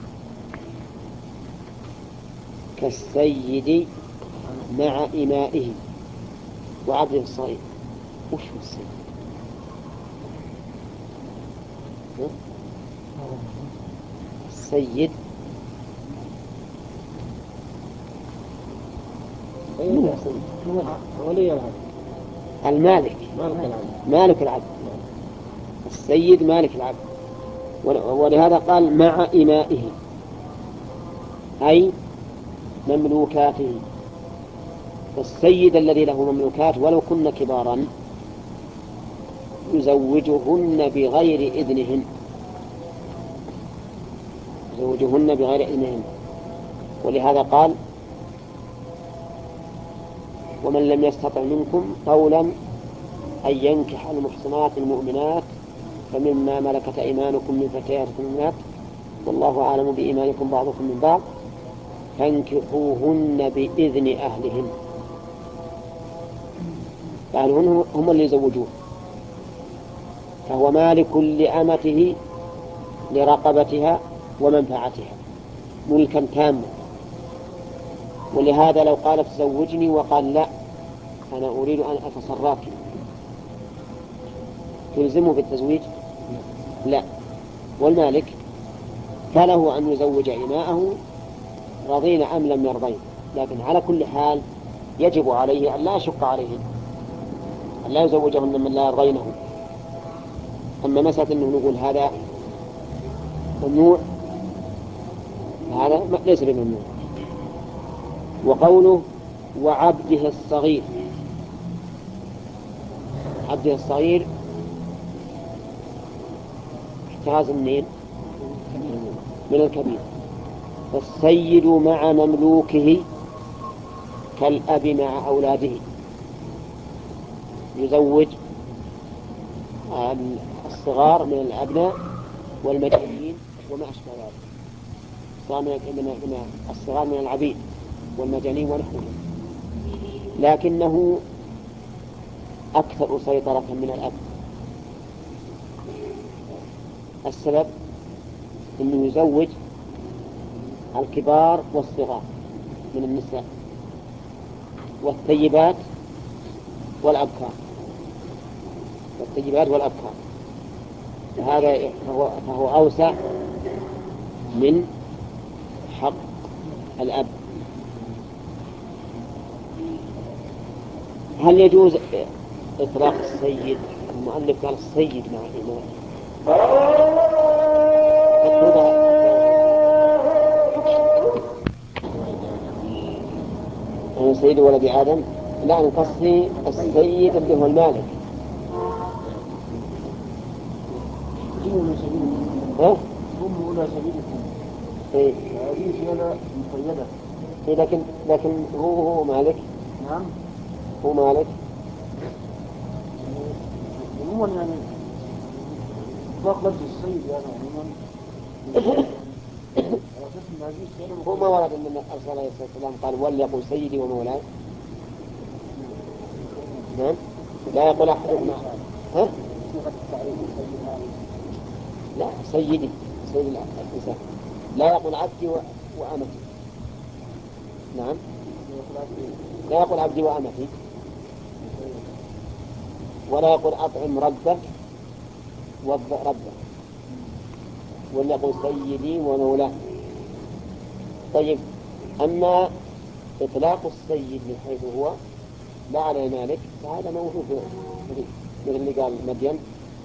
كالسيد مع إمائه وعبده الصغير. وش هو السيد؟ السيد المالك، مالك العبد. السيد مالك العبد. ولهذا قال مع إمائه أي مملوكاته. السيد الذي له مملوكات ولو كن كبارا يزوجهن بغير إذنهن، يزوجهن بغير إذنهن. ولهذا قال ومن لم يستطع منكم قولا أن ينكح المحصنات المؤمنات فمما ملكت أيمانكم من فتياتكم المؤمنات والله أعلم بإيمانكم بعضكم من بعض فانكحوهن بإذن أهلهن. يعني هم اللي يزوجوه، فهو مالك لأمته لرقبتها ومنفعتها ملكا تاما. ولهذا لو قالت زوجني وقال لا أنا أريد أن أتصرف تلزمه بالتزويج؟ لا. والمالك فله أن يزوج إماءه رضين أم لم يرضين، لكن على كل حال يجب عليه أن لا يشق عليهن، أن لا يزوجهن من لا يرضينه. أما مسألة أنه نقول هذا ممنوع هذا ليس بممنوع. وقوله وعبده الصغير، عبده الصغير احتراز منين؟ من الكبير. فالسيد مع مملوكه كالأب مع أولاده، يزوج الصغار من الأبناء والمجانين وما أشبه ذلك، الصغار من العبيد والمجانين ونحوهم، لكنه أكثر سيطرة من الأب. السبب أنه يزوج الكبار والصغار من النساء والثيبات والأبكار والثيبات والأبكار هذا فهو, فهو أوسع من حق الأب. هل يجوز إطلاق السيد؟ المؤلف قال السيد مع الإمام أنا سيد ولد آدم؟ لا، نقصي السيد اللي هو المالك. ها؟ هم ولا سبيلكم. إيه. هذه سيادة مقيدة. إيه لكن لكن هو هو مالك. نعم. هو مالك. عموما يعني إطلاق لفظ السيد يعني عموما. هو ما ورد أن الرسول عليه الصلاة والسلام قال وليقل سيدي ومولاي. نعم. لا يقول أحدهما. ها؟ لا سيدي سيد الإنسان. لا يقول عبدي وأمتي. نعم. لا يقول عبدي وأمتي، ولا يقول أطعم ربك وضع ربك، وليقول سيدي ومولاه. طيب أما إطلاق السيد من حيث هو لا على مالك فهذا موجود مثل اللي قال مدين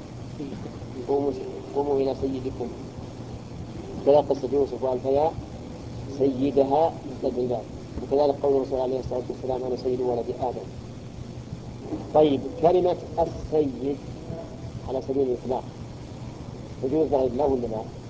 قوموا إلى سيدكم، كذا قصة يوسف والفيا سيدها للبلاد، وكذلك قول الرسول عليه الصلاة والسلام أنا سيد ولد آدم. طيب كلمة السيد على سبيل الإطلاق يجوز غير الله ولا لا؟